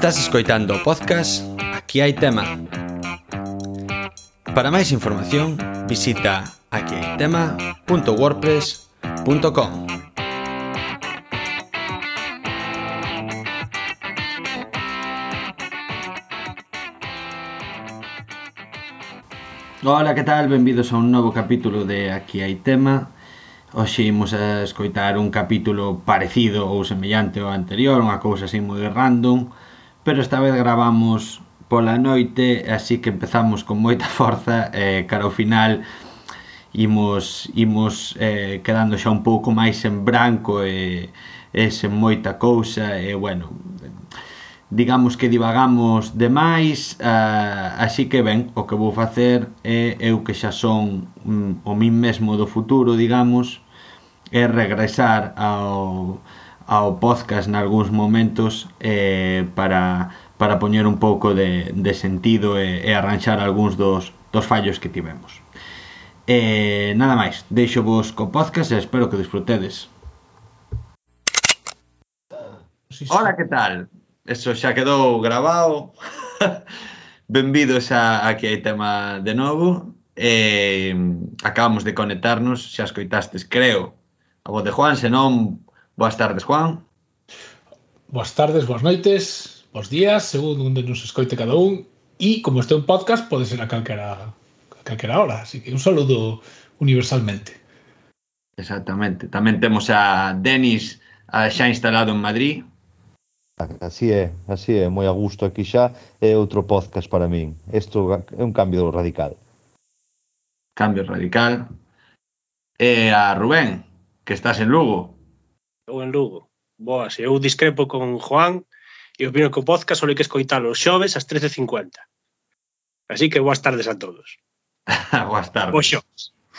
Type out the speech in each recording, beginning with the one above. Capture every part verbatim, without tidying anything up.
Estás escoitando o podcast Aquí hai tema. Para máis información, visita aquí hai tema punto wordpress punto com. Ola, que tal? Benvidos a un novo capítulo de Aquí hai tema. Hoxe imos a escoitar un capítulo parecido ou semellante ao anterior, unha cousa así moi random, pero esta vez gravamos pola noite, así que empezamos con moita forza e cara ao final imos, imos eh, quedando xa un pouco máis en branco e, e sen moita cousa e bueno, digamos que divagamos demais, uh, así que ben, o que vou facer é eu que xa son um, o min mesmo do futuro, digamos, é regresar ao, ao podcast nalgúns momentos eh, para, para poñer un pouco de, de sentido e, e arranxar algúns dos, dos fallos que tivemos. E nada máis, deixo vos co podcast e espero que disfrutedes. Sí, sí. Hola, que tal? Eso xa quedou grabado. Benvidos a Aquí hai tema de novo. Eh, acabamos de conectarnos, xa escoitastes, creo, a voz de Juan, senón, boas tardes, Juan. Boas tardes, boas noites, bos días, según onde nos escoite cada un. E como este é un podcast, pode ser a calquera, a calquera hora, así que un saludo universalmente. Exactamente. Tamén temos a Denis a xa instalado en Madrid. Así é, así é, moi a gusto aquí xa, é outro podcast para min. Isto é un cambio radical. Cambio radical. E a Rubén, que estás en Lugo. Eu en Lugo. Boas, eu discrepo con Juan e opino que o podcast só hai que escoitalo os xoves ás trece e cincuenta. Así que boas tardes a todos. Boas tardes. Boas xoves.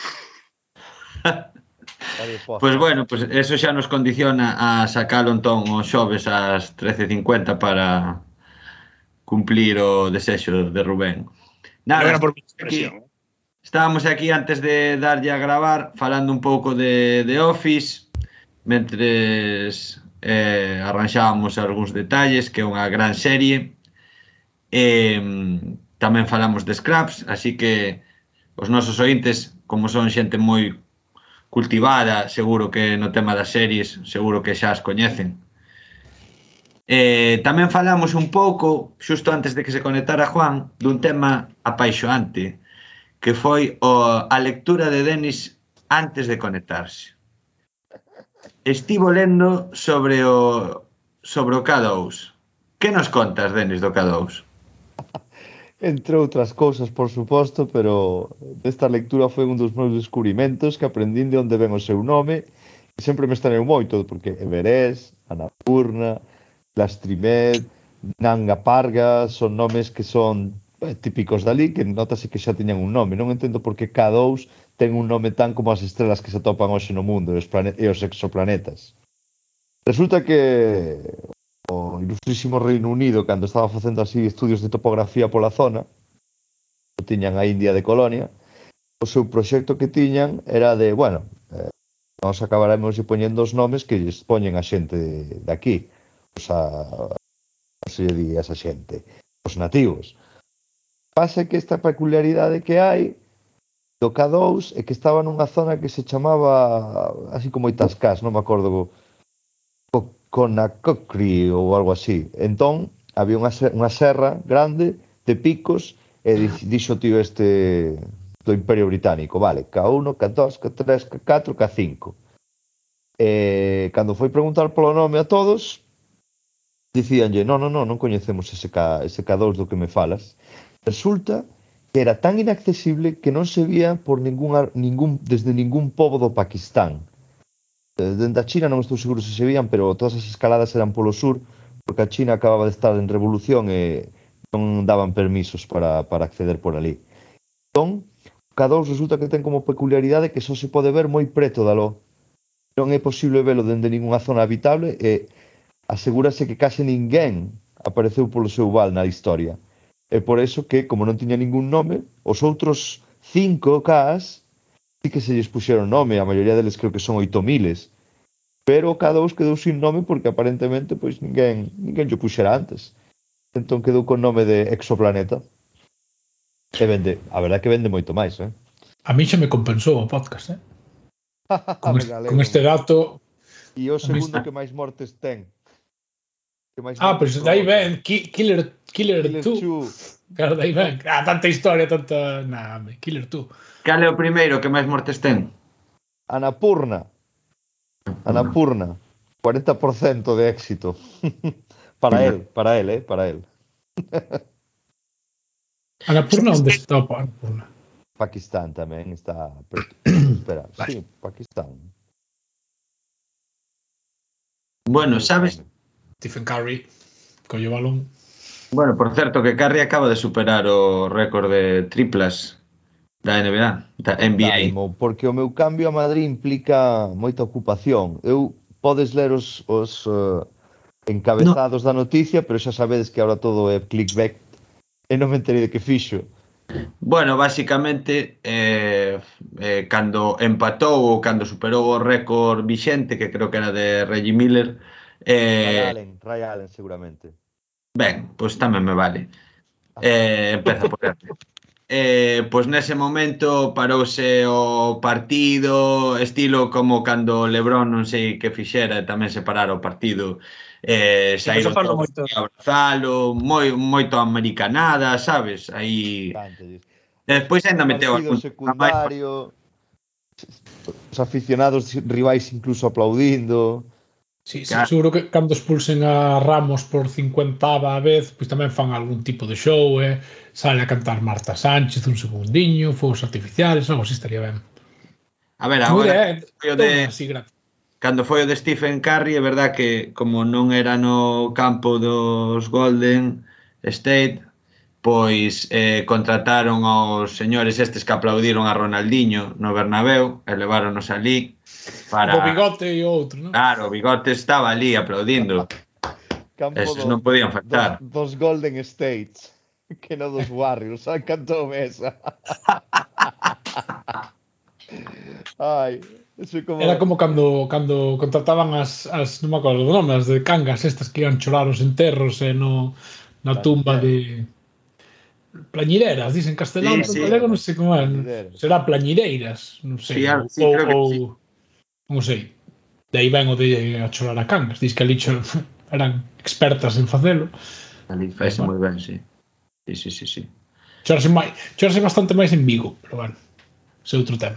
Pois pues bueno, pues eso xa nos condiciona a sacalo entón os xoves ás trece e cincuenta para cumplir o desexo de Rubén. Nada, por aquí, estábamos aquí antes de darlle a gravar falando un pouco de, de Office mentres eh, arranxábamos algúns detalles, que é unha gran serie. E tamén falamos de Scraps, así que os nosos ointes, como son xente moi cultivada, seguro que no tema das series, seguro que xa as coñecen. Eh, tamén falamos un pouco, xusto antes de que se conectara Juan, dun tema apaixoante, que foi o, a lectura de Denis antes de conectarse. Estivo lendo sobre o sobre o K dous. Que nos contas, Denis, do K dous? Entre outras cousas, por suposto, pero esta lectura foi un dos meus descubrimentos que aprendín de onde ven o seu nome e sempre me estrañou moito, porque Everest, Annapurna, Lastrimed, Nanga Parga son nomes que son eh, típicos dali, que notase que xa tiñan un nome. Non entendo por que K dous ten un nome tan como as estrelas que se atopan hoxe no mundo e os, plane- e os exoplanetas. Resulta que o ilustrísimo Reino Unido, cando estaba facendo así estudios de topografía pola zona, tiñan a India de colonia, o seu proxecto que tiñan era de, bueno, eh, nós acabaremos poñendo os nomes que lles poñen a xente de, de aquí, os a, non se lle di a esa xente, os nativos. Pasa que esta peculiaridade que hai do K dous é que estaba nunha zona que se chamaba, así como Itascás, non me acordo, Conacocri ou algo así. Entón, había unha, unha serra grande de picos e dixo tío este do Imperio Británico, vale, K uno, K dos, K tres, K catro, K cinco. E cando foi preguntar polo nome a todos, dicíanlle, non, non, non, non coñecemos ese K, ese K dous do que me falas. Resulta que era tan inaccesible que non se vía por ningún, ningún, desde ningún pobo do Pakistán. Dende a China non estou seguro se se vían, pero todas as escaladas eran polo sur, porque a China acababa de estar en revolución e non daban permisos para, para acceder por ali. Entón, o K dous resulta que ten como peculiaridade que só se pode ver moi preto dalo. Non é posible velo dende ninguna zona habitable e asegúrase que case ninguén apareceu polo seu val na historia. É por eso que, como non tiña ningún nome, os outros cinco Ks sí que se lles puxeron nome, a maioría deles creo que son oito miles, pero o K dous quedou sin nome porque aparentemente pois ninguén ninguén lle puxera antes. Entón quedou con nome de Exoplaneta. E vende, a verdade que vende moito máis, eh? A mí xa me compensou o podcast, eh? Con, Me este, con alegro este moito. dato... E o a mí segundo está- que máis mortes ten. Que máis Ah, mortes pois de aí provoca. ven Ki- Killer, Killer Killer two. two. Claro, de aí ven. Ah, tanta historia, tanta... Nah, hombre, Killer two. Cal é o primeiro que máis mortes ten? Anapurna. Anapurna. cuarenta por ciento de éxito. Para él, para él, eh, para él. Anapurna, onde está o Anapurna? Pakistán tamén está preto. Espera, Vale. sí, Pakistán. Bueno, sabes? Stephen Curry, colle o balón. Bueno, por certo que Curry acaba de superar o récord de triplas da N B A, da N B A. Contádemo, porque o meu cambio a Madrid implica moita ocupación. Eu podes ler os, os uh, No, encabezados da noticia, pero xa sabedes que ahora todo é clickbait e non me enterei de que fixo. bueno, basicamente eh, eh, cando empatou ou cando superou o récord vixente, que creo que era de Reggie Miller, Ray eh, Allen, Ray Allen seguramente. ben, pois tamén me vale. Eh, empeza por R. Eh, pois nese momento parouse o partido, estilo como cando LeBron non sei que fixera e tamén se parara o partido, eh, Sí, eso saíron falo todos moito. a abrazalo, moi, moito americanada, sabes? Aí... Cántalles. E Os, despois os ainda meteu partidos algún máis. secundarios, os aficionados rivais incluso aplaudindo. Sí, sí, seguro que cando expulsen a Ramos por cincuentava vez, pois tamén fan algún tipo de show, eh? Sale a cantar Marta Sánchez un segundiño, fogos artificiales, algo así estaría ben. A ver, Moi de, agora eh, foi o de toma, así gratis. cando foi o de Stephen Curry, é verdad que como non era no campo dos Golden State, pois eh, contrataron aos señores estes que aplaudiron a Ronaldinho no Bernabéu e leváronos ali para... Do bigote e o outro, non? Claro, o Bigote estaba ali aplaudindo. Campo Esos do, non podían dos, faltar. dos Golden States. Que no dos Warriors. Ai, cantou esa. Ai, eso como... Era como cando cando contrataban as, as non me acordo do nome, as de cangas estas que iban chorar os enterros e no, na tumba de plañideras, dicen castelán, Sí, pero en sí. galego non sei como é. Plañideras. Será plañideiras, non sei, Sí, ou, al- sí, ou, creo que ou sí. non sei. De aí ven o de a chorar a cangas. Diz que ali cho, eran expertas en facelo. Ali E, faise bueno, moi ben, sí. Sí, sí, sí, sí. chorase, máis, chorase bastante máis en Vigo, pero bueno, ese é outro tema.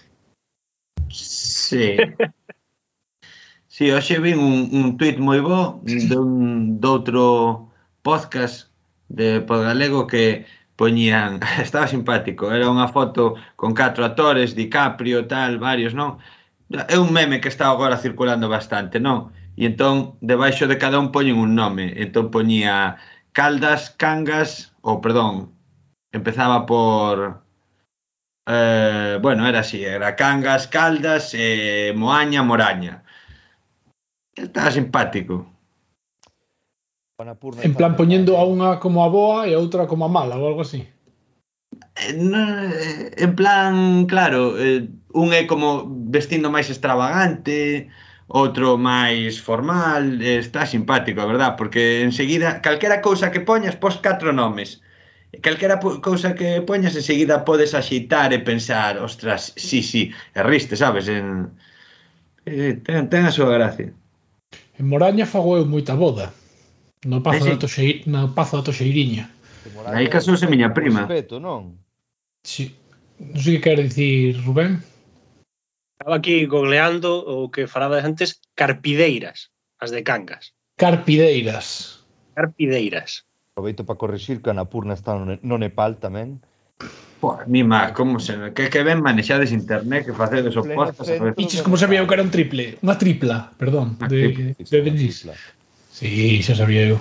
Sí. Sí, hoxe vin un, un tuit moi bo dun, doutro podcast de Podgalego que poñían, estaba simpático, era unha foto con catro actores, DiCaprio, tal, varios, non? É un meme que está agora circulando bastante, non? E entón, debaixo de cada un poñen un nome. Entón poñía Caldas, Cangas, ou perdón, empezaba por... Eh, bueno, era así, era Cangas, Caldas, eh, Moaña, Moraña. Estaba simpático. Panapurna En está plan no Nepal, poñendo a eh? unha como a boa e a outra como a mala ou algo así. Eh, no- eh, en plan, claro, eh, un é como vestindo máis extravagante, outro máis formal, eh, está simpático, a verdad, porque enseguida, calquera cousa que poñas, pos catro nomes. E calquera po- cousa que poñas, enseguida podes axitar e pensar, ostras, sí, sí, e riste, sabes? En, eh, ten, ten a súa gracia. En Moraña fago eu moita boda. No Aí Pazo sí, da Toxeir, no Pazo da Toxeiriña. Que aí Moraña é o casouse espeto, miña o prima. espeto, non? Sí. Non sei que quere dicir Rubén. Estaba aquí googleando o que falabas antes, carpideiras, as de Cangas. Carpideiras. Carpideiras. Aproveito para corrixir que Anapurna está no, Ne- no Nepal tamén. Pô, mima, como se... Que, que ben manexades internet, que facedes o Pleno podcast, a ver. centro Iches do como sabía eu Nepal. que era un triple. Unha tripla, perdón, Unha de, tripla, de Tripla, unha Denis. tripla. Sí, xa sabía eu.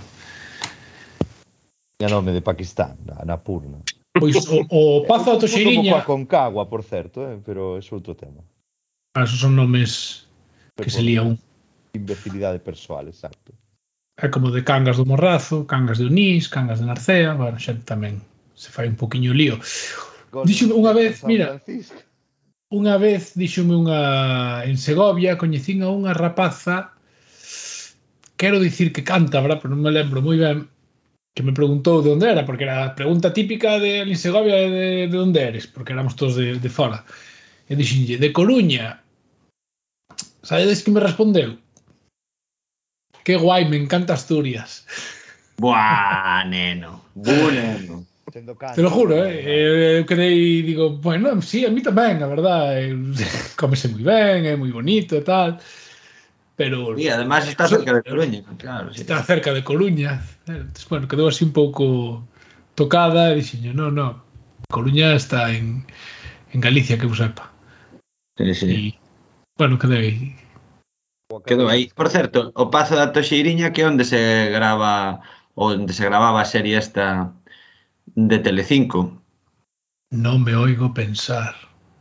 Tiña nome de Pakistán, Anapurna. Pois o, o Eu Pazo da confúndomo Toxeiriña... coa Concagua, por certo, eh? Pero é outro tema. Ah, esos son nomes Foi que se por lía un. imbecilidade persoal, exacto. É como de Cangas do Morrazo, Cangas de Onís, Cangas de Narcea, bueno, xa tamén se fai un poquiño lío. Golden Díxome unha State vez, en San mira, Francisco. unha vez díxome unha en Segovia, coñecín a unha rapaza, quero dicir que cántabra, pero non me lembro moi ben, que me preguntou de onde era, porque era a pregunta típica de en Segovia de, de onde eres, porque éramos todos de, de fora. E dixenlle, de Coruña. Sabedes que me respondeu? Que guai, me encanta Asturias. Buah, neno. Bu, neno. Sendo Te lo canto, juro, non, eh? Eu quedei, digo, bueno, sí, a mí tamén, a verdad. eh, Cómese moi ben, é moi bonito e tal. Pero Y además está eso, cerca de Coruña, claro, sí. está cerca de Coruña. eh, Entonces, bueno, quedou así un pouco tocada e dixenlle, no, no, Coruña está en, en Galicia, que eu sepa. Sí, sí. E, bueno, quedei. coa Quedou aí. cadeira. Por certo, o Pazo da Toxeiriña, que é onde se grava, onde se gravaba a serie esta de Telecinco. Non me oigo pensar.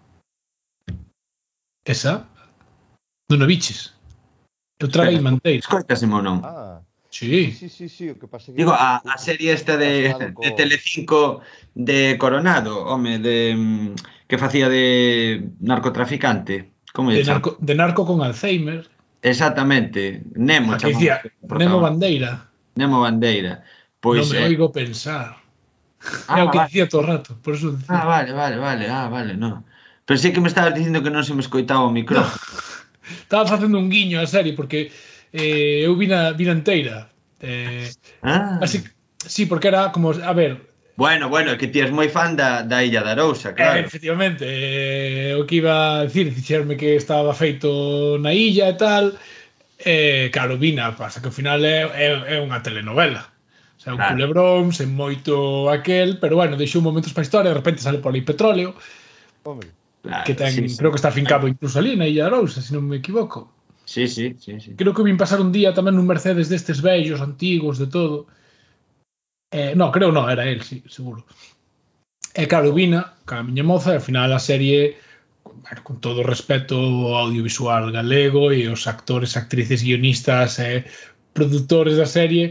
Esa? Non a viches? Eu traguei Espera, manteira. escoitaseme ou non? Ah, sí, Sí. sí, sí, sí, o que pasa é que Digo, co, a, co, a serie esta de, relacionado de co... Telecinco de Coronado, home, de mm, que facía de narcotraficante. Como lle De chama? narco, de narco con Alzheimer. Exactamente, Nemo A que chamaba dicía o Nemo protagonista. Bandeira. Nemo Bandeira. Non Pois me eh, oigo pensar. É ah, o que vale. dicía todo o rato, por eso Ah, dicía. vale, vale, vale. Ah, vale, no. Pensei que me estabas dicindo que non se me escoitaba o No, micrófono. estaba facendo un guiño a serie porque eh, eu vina, vina inteira. Eh, así, Ah. sí, porque era como, a ver, Bueno, bueno, que ti és moi fan da, da Illa de Arousa, eh, claro. efectivamente, eh, o que iba a decir, dixerme que estaba feito na illa e tal, eh, claro, vina, pasa que ao final é, é, é unha telenovela. O sea, un Claro, culebrón, sen moito aquel, pero bueno, deixou momentos para a historia, de repente sale por aí petróleo, Hombre, que claro, ten, sí, sí. creo que está fincado incluso ali na Illa de Arousa, se non me equivoco. Sí, sí, sí, sí. Creo que vin pasar un día tamén nun Mercedes destes vellos, antigos, de todo. Eh, no, creo no, era el, sí, seguro. E claro, oh, vina, ca a miña moza, e ao final a serie, bueno, con todo o respeto ao audiovisual galego e os actores, actrices, guionistas e produtores da serie,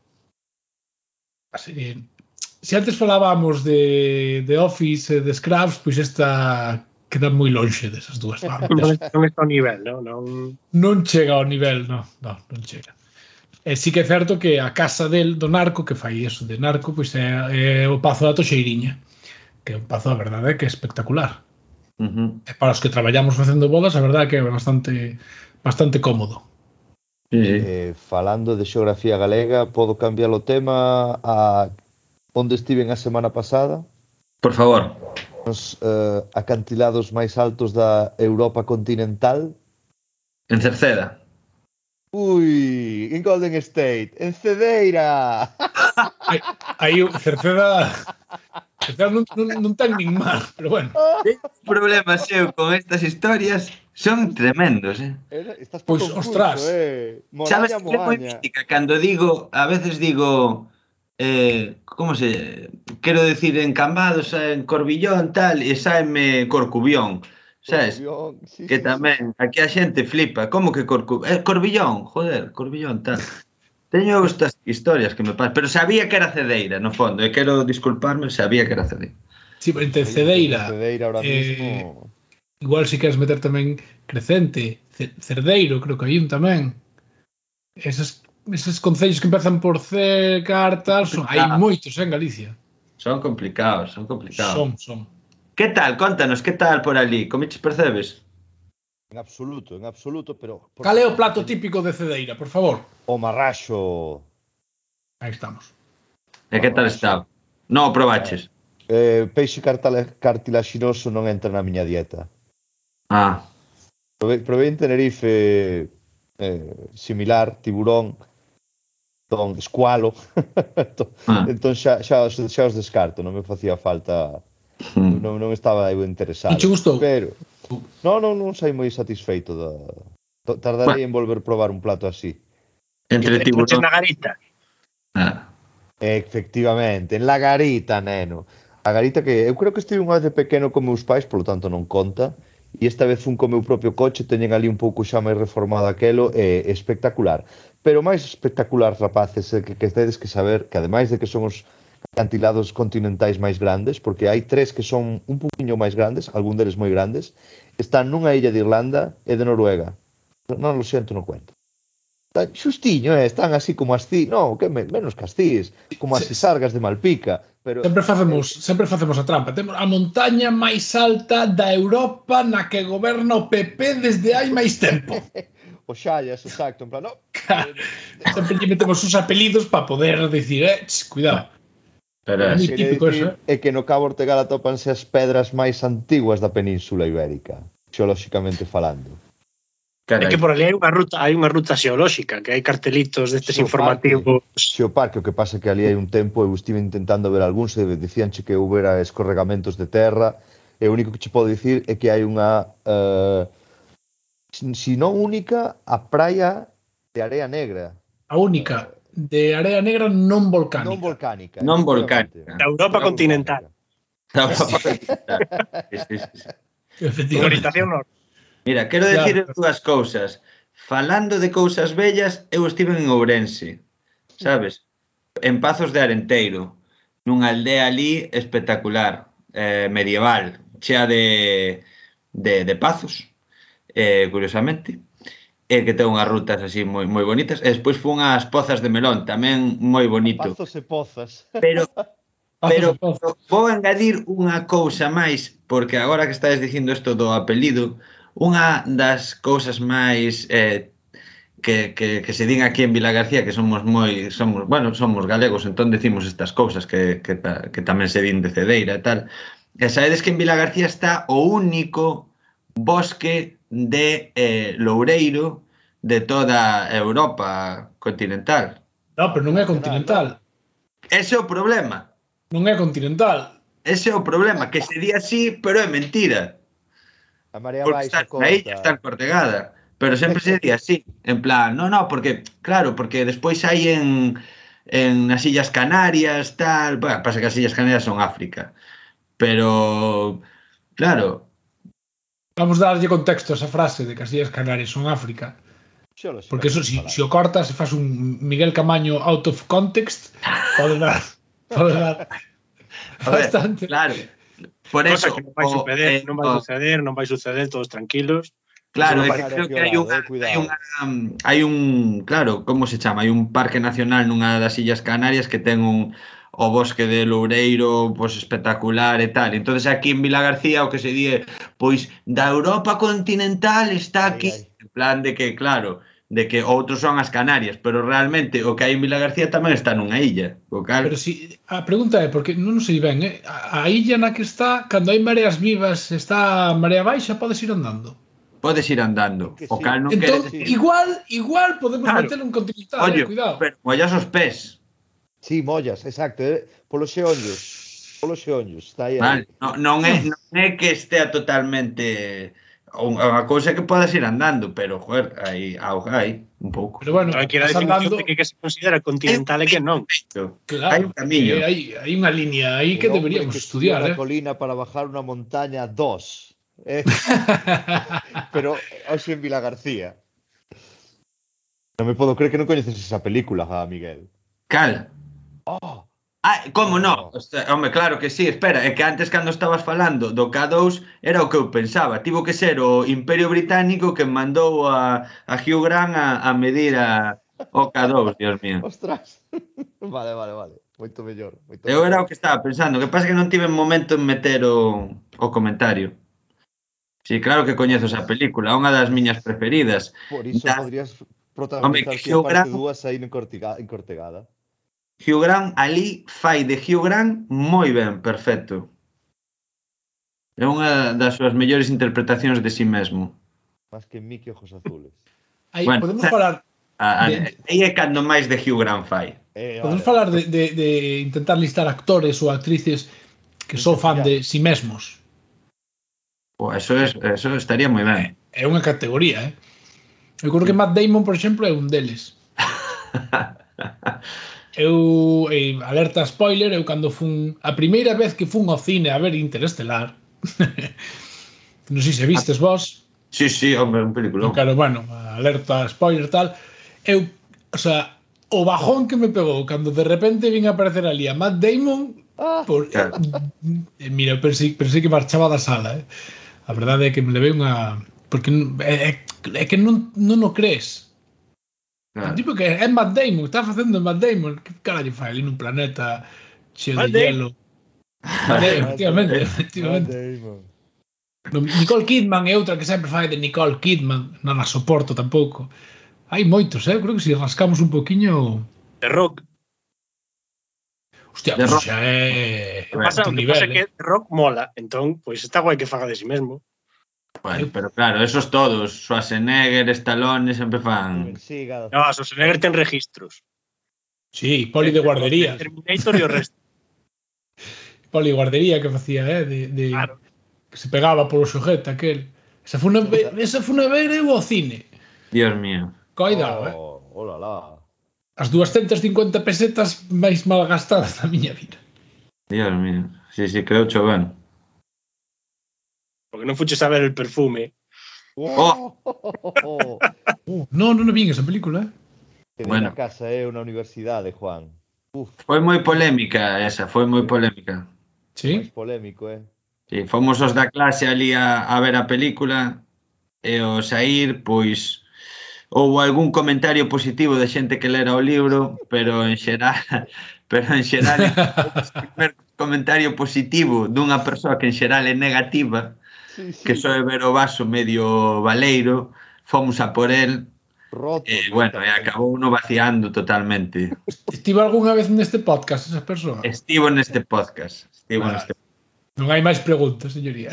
a serie se antes falábamos de, de Office e de Scrubs, pois esta queda moi lonxe desas dúas, va, Non, des- non está ao nivel, non? non... non chega ao nivel, no, no, non chega. E sí que é certo que a casa del do narco, que fai eso de narco, pois é, é o Pazo da Toxeiriña, que é un pazo, a verdade, é que é espectacular. Ujú. E para os que traballamos facendo bodas, a verdade é que é bastante bastante cómodo. Sí, sí. eh, falando de xeografía galega, podo cambiar o tema a onde estiven a semana pasada, Por favor. nos eh, acantilados máis altos da Europa continental. En Cerceda. Ui, en Golden State, en Cedeira. Aí, aí o Cerceda, Cerceda non, non, non ten nin mar, pero bueno. Teño un problema seu con estas historias, son tremendos, eh. Era, estás para Pois, concurso, ostras, eh. Sabes Moraña, que é moi moaña. mística cando digo, a veces digo, eh, como se, quero decir en Cambados, en Corbillón, tal, e sáeme Corcubión, sabes? Corcubión, sí, Que sí, sí, tamén, sí. aquí a xente flipa, como que Corcubión? Eh, Corbillón, joder, Corbillón, tal. Teño estas historias que me pasan, pero sabía que era Cedeira, no fondo, e quero disculparme, sabía que era Cedeira. si, entre Aí en, Ce- en Cedeira, Cedeira ahora eh, mismo. igual si queres meter tamén Crecente, Cerdeiro, creo que hai un tamén. Eses, eses concellos que empezan por C, cartas, son, hai Complicado. moitos eh, en Galicia. Son complicados, son complicados. Son, son. Que tal? Contanos, que tal por ali? Comiches percebes? En absoluto, en absoluto, pero por Cal é o suposto plato teño típico de Cedeira, por favor? o marraxo, Aí estamos. E que tal marraxo. estaba? Non o Eh, probaches? eh, peixe cartala- cartilaxinoso non entra na miña dieta. Ah, Provei, provei en Tenerife eh, similar, tiburón, entón, escualo. entón, ah. entón xa, xa, os, xa os descarto, non me facía falta, Hmm. non, non estaba eu Non che interesado. gustou? Pero, non, non, non saí moi satisfeito da... Bueno, Tardarei en volver probar un plato así. E entre te entraches tiburón. na garita. Ah. Efectivamente, en la garita, neno. A garita que eu creo que estive unha vez de pequeno con meus pais, polo tanto non conta, e esta vez fun co meu propio coche, teñen ali un pouco xa máis reformado aquelo, e espectacular. Pero máis espectacular, rapaces, é que, que tedes que saber que ademais de que son os acantilados continentais máis grandes, porque hai tres que son un poquinho máis grandes, algún deles moi grandes, están nunha illa de Irlanda e de Noruega. Non lo siento, non cuento. Están xustiño, eh? Están así como as cís. No, que me, menos que as cís. Como as Se- sisargas de Malpica. Pero Sempre facemos, sempre facemos a trampa. Temos a montaña máis alta da Europa na que goberna o P P desde hai máis tempo. o Xallas, exacto. En plan, no, Claro. eh, Sempre lle metemos uns apelidos para poder dicir, eh, ch, cuidado. Pero É o que moi así. quería típico eso, dicir eh. é que no Cabo Ortegal atópanse as pedras máis antiguas da Península Ibérica, xeolóxicamente falando. É Carai. que por ali hai unha ruta, hai unha ruta xeolóxica, que hai cartelitos destes Xeoparque. informativos. Xeoparque, o que pasa que ali hai un tempo eu estive intentando ver algúns e dicíanche que houbera escorregamentos de terra e o único que che podo dicir é que hai unha uh, si non única a praia de Area Negra A única de area negra non non volcánica. volcánica, Non efectivamente. volcánica. Da Europa Non continental. volcánica. Da Europa continental. Sí, sí, sí, sí. Con Efectivamente. orientación norte. Mira, quero Claro. decir dúas cousas. Falando de cousas bellas, eu estive en Ourense, sabes? En Pazos de Arenteiro, nunha aldea ali espectacular, eh, medieval, chea de, de, de pazos, eh, curiosamente, e que ten unhas rutas así moi moi bonitas. E despois fun ás Pozas de Melón, tamén moi bonito. Pazos e pozas. Pero Pazos pero e pozos. vou engadir unha cousa máis, porque agora que estades dicindo isto do apelido, unha das cousas máis eh, que, que, que se din aquí en Vilagarcía, que somos moi, somos, bueno, somos galegos, entón decimos estas cousas que, que, ta- que tamén se din de Cedeira e tal. E sabedes que en Vilagarcía está o único bosque de eh, loureiro de toda Europa continental. No, pero non é Como que non, continental. non? Ese é o problema. Non é continental. Ese é o problema, que se di así, pero é mentira. A marea Porque está baixa na illa, está corta. en Cortegada. Pero sempre se di así. En plan, no, no, porque, claro, porque despois hai en, en nas Illas Canarias, tal. Bueno, pasa que as Illas Canarias son África. Pero, claro, Vamos darlle contexto a esa frase de que as Illas Canarias son África. Porque eso, Xeolóxicamente si, si falando. o cortas e fas un Miguel Camaño out of context, pode dar, pode dar a ver, bastante. claro. Por Cosa eso, que non vai o, suceder, eh, non vai o, suceder, non vai suceder, todos tranquilos. claro, Illas é que Canarias creo aquí que ao hai lado, unha, eh, hai cuidado. unha, um, hai un, claro, como se chama? Hai un parque nacional nunha das Illas Canarias que ten un o bosque de Loureiro, pois espectacular e tal. Entonces aquí en Vilagarcía o que se di é, pois da Europa continental está Ai, aquí, ai. en plan de que, claro, de que outros son as Canarias, pero realmente o que hai en Vilagarcía tamén está nunha illa, o cal Pero si a pregunta é porque non sei ben, eh? a, a illa na que está, cando hai mareas vivas, está a marea baixa, podes ir andando. podes ir andando. Din que O sí. cal non quere Entón, Sí. decir, igual, igual podemos claro, meter un continental, eh, ollo, cuidado. pero mollas os pés. Sí, mollas, exacto, eh? Polos xeonllos. Polos xeonllos, está aí aí. Vale, non, non é non é que estea totalmente unha unha cousa que podas ir andando, pero joder, hai auga hai un pouco. Pero bueno, Entón hai que ir a vas definición andando, de que, que se considera Hai un continental e que non. camiño, hai claro, un que camiño. hai, hai unha línea aí El que hombre deberíamos que subió estudiar, una eh. colina para bajar una montaña dos. Eh, pero hoxe en Vila García. Non me podo creer que non coñeces esa película, ah, Miguel. Cal? Oh, Ah, como oh, non? oh. O sea, home, claro que sí, espera, é que antes cando estabas falando do K dous era o que eu pensaba, tivo que ser o Imperio Británico que mandou a, a Hugh Grant a, a medir a, o K dous, Dios mío. Ostras. Vale, vale, vale. Moito mellor, moito Eu era mellor. o que estaba pensando, o que pasa é que non tive momento en meter o, o comentario. Sí, claro que coñezo esa Ostras. película, é unha das miñas preferidas. Por iso Da, podrías home, protagonizar que ti a Hugh parte Grant, dúas aí en Cortiga- en Cortegada. Hugh Grant ali fai de Hugh Grant moi ben, perfecto. É unha das súas mellores interpretacións de si mesmo. Más que Mickey Ojos Azules. Aí Bueno, podemos falar a, a, de, de aí é cando máis de Hugh Grant fai. Eh, podemos vale, vale. falar de, de, de intentar listar actores ou actrices que En son fan de castellano. si mesmos. Pô, eso, es, eso estaría moi ben. É unha categoría, eh. Eu creo que Matt Damon, por exemplo, é un deles. Eu, eh, alerta spoiler, eu cando fun a primeira vez que fun ao cine a ver Interestelar, non sei se vistes vos, Sí, sí, hombre, un non peliculón. quero, bueno, alerta spoiler tal, eu, o sea, o bajón que me pegou cando de repente vin aparecer ali a Matt Damon, Ah, por, Claro. eh, mira, eu pensei, pensei que marchaba da sala, eh. A verdade é que me levei unha, porque é, é, é que non, non o crees. Un Claro. tipo que é Matt Damon, está facendo Matt Damon. Que carallo fai ali nun planeta cheo de Matt Damon. hielo? Matt Damon, Matt efectivamente, Damon. efectivamente. Matt Damon. No, Nicole Kidman é outra que sempre fai de Nicole Kidman, non a soporto tampouco. Hai moitos, eh? Creo que se rascamos un poquiño... The Rock. Hostia, De pois Rock. xa é A O que ver, pasa, outro o que nivel, pasa é que eh? The Rock mola, entón, pois está guai que faga de si mesmo. bueno, Eu- pero claro, esos todos, Schwarzenegger, Stallone, sempre fan. Steven Seagal. No, a Schwarzenegger ten registros. Sí, poli de guardería. Terminator e o resto. Poli de guardería que facía, eh? De, de, Claro. que se pegaba polo xojete aquel. Esa foi unha, ve- esa foi unha vez eu ao cine. Dios mío. Coidado, eh? Oh, hola lá. As doscientas cincuenta pesetas máis mal gastadas da miña vida. Dios mío. Sí, sí, creo cho ben. Porque non fuches a ver el perfume. Oh. Uh, non, non vin esa película, eh? Quedei Bueno, na casa eu na universidade, Juan. Uf, foi moi polémica esa, foi moi polémica. Sí? máis polémico, eh? Sí, fomos os da clase ali a, a ver a película e ao saír, pois houbo algún comentario positivo de xente que lera o libro, pero en xeral, pero en xeral o primer comentario positivo dunha persoa que en xeral é negativa, Sí, que sí. soe ver o vaso medio baleiro, fomos a por el Roto, e bueno, e directamente. acabou no vaciando totalmente. Estivo algunha vez neste podcast esa persoa? Estivo neste podcast, estivo Vale. neste. Non hai máis preguntas, señoría.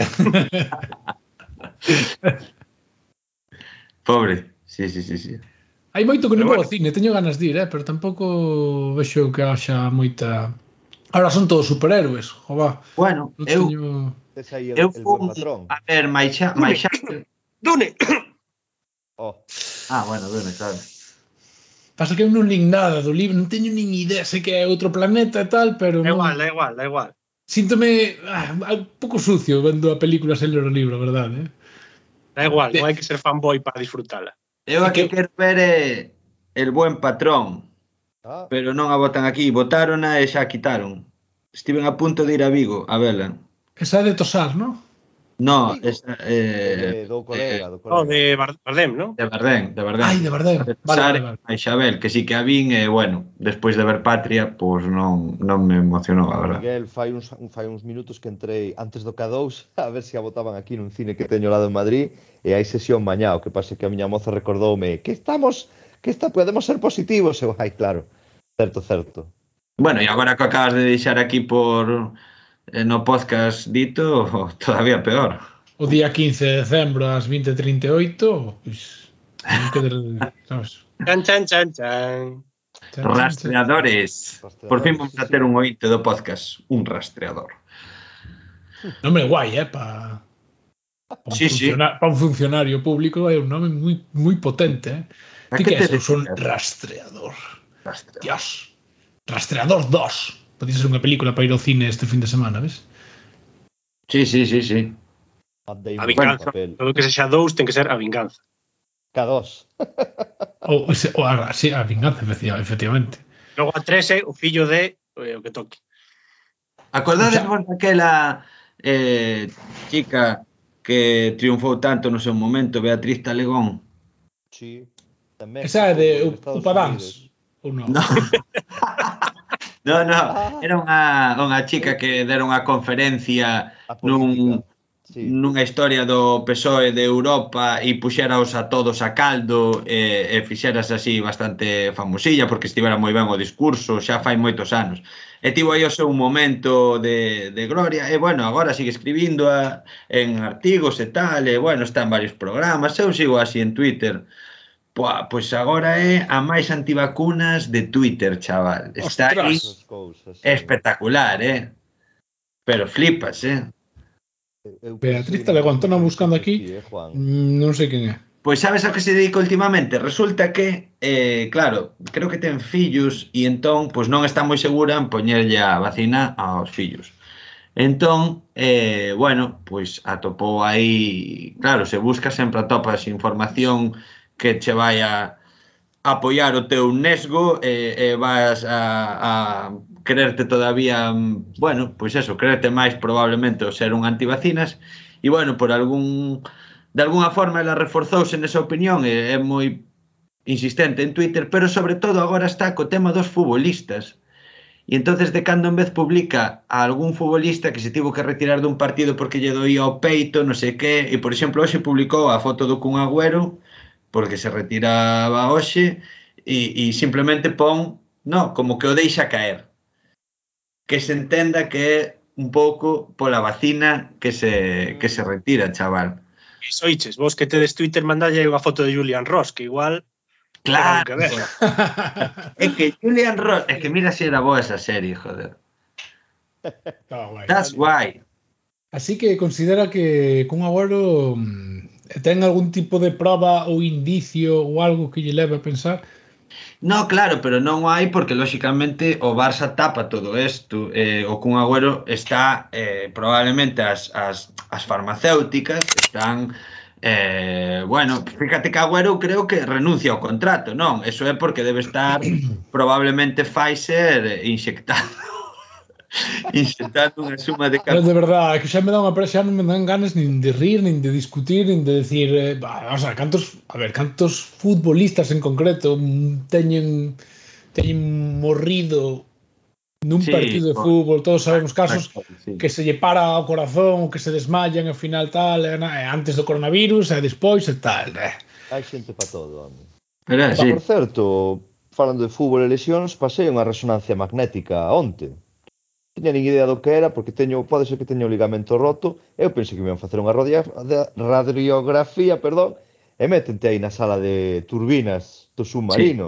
Pobre. Sí, sí, sí, sí. Hai moito que Pero non vou bueno, ao cine, teño ganas de ir, eh? Pero tampouco vexo que haxa moita... Ahora son todos superhéroes, jova. Bueno, Non eu teño... Tes aí eu el, el buen fun patrón. a ver My Sha- My Dune, Sha- Dune. Oh, Ah, bueno, Dune, claro. Pasa que eu non lin nada do libro, non teño nin idea, sei que é outro planeta e tal, pero Da non... igual, da igual, da igual. Síntome ah, un pouco sucio vendo a película sen ler o libro, a verdade, eh? Da igual, De, non hai que ser fanboy para disfrutala. Eu é a que que quero ver é El Buen Patrón, ah, pero non a botan aquí, botárona e xa a quitaron. Estiven a punto de ir a Vigo a vela. esa é de Tosar, non? No, Vigo. esa, De, de, eh, do eh, colega, do Oh, colega. de Bar- Bardem, non? de Bardén, de Bardén. Ai, de Bardem. A de Vale, Tosar vale, e vale. a Isabel, que sí que a vin e, bueno, despois de ver Patria, pois non, non me emocionou, a verdad. Miguel, fai uns, fai uns minutos que entrei antes do K dous a ver se a botaban aquí nun cine que teño ao lado en Madrid e hai sesión mañá, o que pasa é que a miña moza recordoume que estamos, que está, podemos ser positivos. Eu, ai, claro, certo, certo. Bueno, e agora que acabas de deixar aquí por eh, no podcast dito, todavía peor. O día quince de decembro ás vinte e trinta e oito, pois non quede, sabes? Chan, chan, chan, chan. Chan, chan, chan. Rastreadores. Por fin Rastreadores, vamos sí, a sí. ter un ointe do podcast, un rastreador. Nome guai, eh, pa, pa un Sí, sí. funcionario, pa un funcionario público é un nome moi moi potente, eh. A Ti que que te és? Eu son dedicas? rastreador. Rastreador. Dios. Rastreador dos. Podía ser unha película para ir ao cine este fin de semana, ves? Sí, sí, sí, sí. Matt A Damon no vinganza. papel. Todo que sexa dous ten que ser a vinganza. K dos. Ou, ese, ou a, sí, a vinganza, efectivamente. Logo a tres é o fillo de eh, o que toque. O Acordades xa, vos daquela eh, chica que triunfou tanto no seu momento, Beatriz Talegón? Sí. En esa é México de ou en Estados Upa Dance, Unidos. ou non? No, no, no. Ah, Era unha, unha chica eu, que dera unha conferencia a nun, política. Sí. nunha historia do PSOE de Europa e puxeraos a todos a caldo e, e fixeras así bastante famosilla porque estivera moi ben o discurso, xa fai moitos anos. E tivo aí o seu momento de, de gloria e bueno, agora sigue escribindo a, en artigos e tal, e bueno, está en varios programas, eu sigo así en Twitter. Pois, pois agora é a máis antivacunas de Twitter, chaval. Está aí Ostras. Esas cousas, sí. espectacular, eh? Pero flipas, eh? Eu, eu Beatriz perseguino Talegón, moitos estou buscando noticias aquí, ti, eh, Juan. mm, non sei quen é. Pois sabes a que se dedica ultimamente? Resulta que, eh, claro, creo que ten fillos e entón pois non está moi segura en poñerlle a vacina aos fillos. Entón, eh, bueno, pois atopou aí, claro, se busca sempre atopas información que che vai a apoiar o teu nesgo e, e vas a, a creerte todavía, mm, bueno, pois eso, creerte máis probablemente o ser un antivacinas e bueno, por algún de alguna forma ela reforzouse nesa opinión e é moi insistente en Twitter, pero sobre todo agora está co tema dos futbolistas. E entonces de cando en vez publica a algún futbolista que se tivo que retirar dun partido porque lle doía o peito, non sei que, e por exemplo hoxe publicou a foto do Kun Agüero porque se retiraba hoxe e, e simplemente pon, no, como que o deixa caer. Que se entenda que é un pouco pola vacina que se, que se retira, chaval. Iso iches, vos que tedes Twitter mandalle unha foto de Julian Ross, que igual ten algo Claro, que ver. é que Julian Ross, é que mira se era boa esa serie, joder. Estaba guai. That's why. Así que considera que Kun Agüero mm, ten algún tipo de proba ou indicio ou algo que lle leve a pensar. No, claro, pero non o hai porque lóxicamente o Barça tapa todo isto. Eh, o Kun Agüero está eh, probablemente as, as, as farmacéuticas están eh, bueno, fíjate que Agüero creo que renuncia ao contrato, non? Eso é porque debe estar probablemente Pfizer inyectado inyectando unha suma de Pero cap... de verdade, que xa me dá unha presa, xa non me dan ganas nin de rir, nin de discutir, nin de decir, eh, bah, o sea, cantos, a ver, cantos futbolistas en concreto mm, teñen teñen morrido nun Sí, partido de por... fútbol, todos sabemos casos sí. que se lle para o corazón ou que se desmayan e ao final tal, e, na- e antes do coronavirus e despois e tal. Eh. Hai xente para todo, home. Pero é E, así. por certo, falando de fútbol e lesións, pasei unha resonancia magnética onte. Tiña nin idea do que era, porque teño, pode ser que teño o ligamento roto. Eu pensei que me iban facer unha rodia, radiografía, perdón, e métente aí na sala de turbinas do Sí. submarino.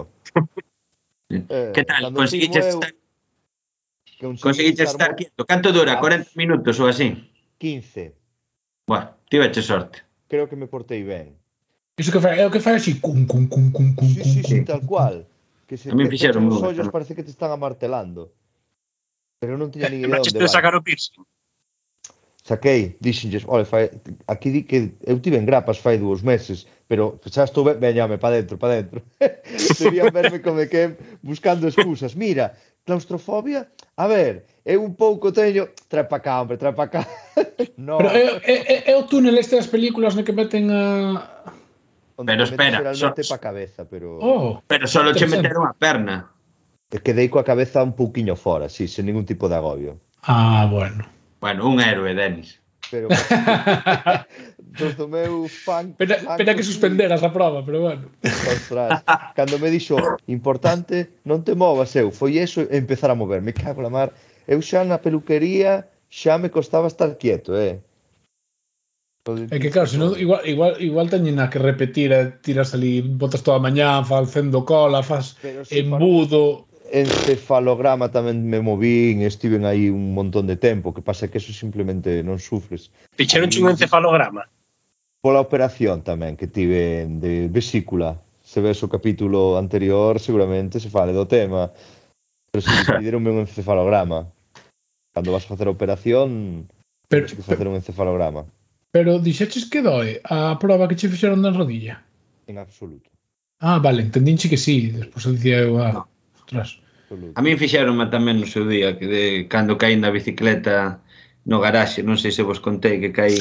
Que Eh, tal? cando firmo Conseguiches eu, estar, conseguín conseguiches estar estar mo- quieto? Canto dura? a Corenta minutos ou así? quince. Bueno, tiveche sorte. Creo que me portei ben. Iso que fai, é o que fai así, cun, cun, cun, cun, cun, Sí, cun, sí, cun, sí, Sí. tal cun, cun. cual. Que se A mí te fixeron pechan os unha ollos, tamén. parece que te están amartelando. Pero non tiña nin idea onde Embaixeste de vai. sacar o piercing. Saquei, dixenlles, olha, fai, aquí di que eu tive en grapas fai dous meses, pero xa estou ben, veñame, pa dentro, pa dentro. Debían verme como que buscando excusas. Mira, claustrofobia, a ver, eu un pouco teño, trae pa cá, hombre, trae pa cá. No, Pero é, é, é, é o túnel este das películas no que meten a... onde Pero te mete espera, so, xeralmente pa cabeza, pero Oh, pero solo che interesante. meteron a perna. e quedei coa cabeza un pouquiño fora, sí, sen ningún tipo de agobio. Ah, bueno. Bueno, un héroe, Denis. Pero dos do meu fan Pena, pena blanco, que sí. suspenderas a prova, pero bueno. Ostras, cando me dixo importante, non te movas eu, foi eso e empezar a mover, me cago na mar. Eu xa na peluquería xa me costaba estar quieto, eh. O É que dentista claro, senón todo. igual, igual, igual teñen a que repetir, eh, tiras ali, botas toda a mañá, facendo cola, faz Pero si para un embudo. encefalograma tamén me movín, estiven aí un montón de tempo, que pasa que eso simplemente non sufres. Fixeron Ali un encefalograma. pola operación tamén que tive de vesícula. Se ves o capítulo anterior, seguramente se fale do tema. Pero si, pidieronme un encefalograma. Cando vas a facer a operación, Pero, tens que pero, facer un encefalograma. pero dixeches que doe a prova que che fixeron na rodilla. En absoluto. Ah, vale, entendinche que sí. Despois dicía eu, ah, No. ostras. A Absoluto. mí fixeron tamén no seu día, que de, cando caín da bicicleta no garaxe, non sei se vos contei que caín.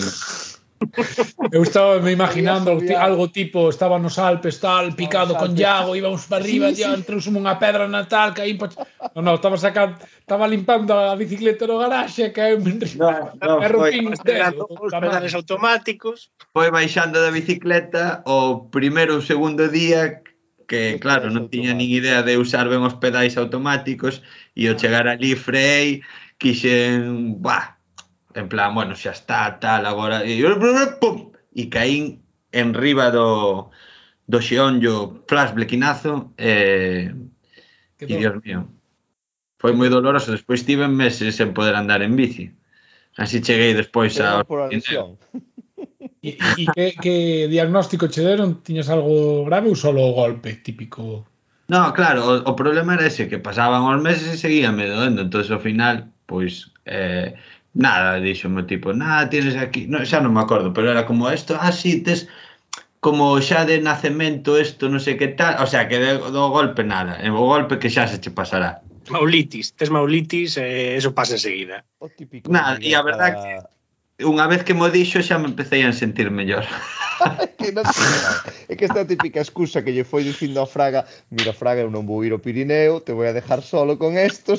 Eu estaba me Oía imaginando ti- sobiar. algo tipo, estaba nos Alpes tal, Estaba picado nos con Alpes. Iago, íbamos para arriba, Sí, ya sí. entramos unha pedra na tal, caí pa... No, no, estaba sacando, estaba limpando a bicicleta no garaxe, caí No, no, e foi, rompín un dedo Estrenando os da man. pedales automáticos. foi baixando da bicicleta o primeiro ou segundo día que, Dos claro, pedais non tiña nin idea automáticos. de usar ben os pedais automáticos e ao Ah. chegar ali freei, quixen, bah, en plan, bueno, xa está, tal, agora, e, pum, e caín en riba do, do xeonllo flash blequinazo e, e Quedou, Dios mío, foi moi quedou. doloroso, despois tive meses sen poder andar en bici, así cheguei despois Pero ao non por a Pirineo. lesión. E, e, e que, que diagnóstico che deron? Tiñas algo grave ou solo o golpe típico? No, claro, o, o problema era ese, que pasaban os meses e seguíame doendo, entonces ao final, pois, eh, nada, díxome o tipo, nada, tienes aquí, no, xa non me acordo, pero era como isto, ah, sí, tes como xa de nacemento isto, non sei que tal, o sea, que de, do golpe nada, e o golpe que xa se che pasará. Maulitis. Tes maulitis e eh, eso pasa enseguida. O típico de Nada, e Miguel a verdad cada que unha vez que mo dixo xa me empecé a sentir mellor. É que non sei nada. É que esta típica excusa que lle foi dicindo a Fraga, mira Fraga, eu non vou ir ao Pirineo, te voy a dejar solo con estos.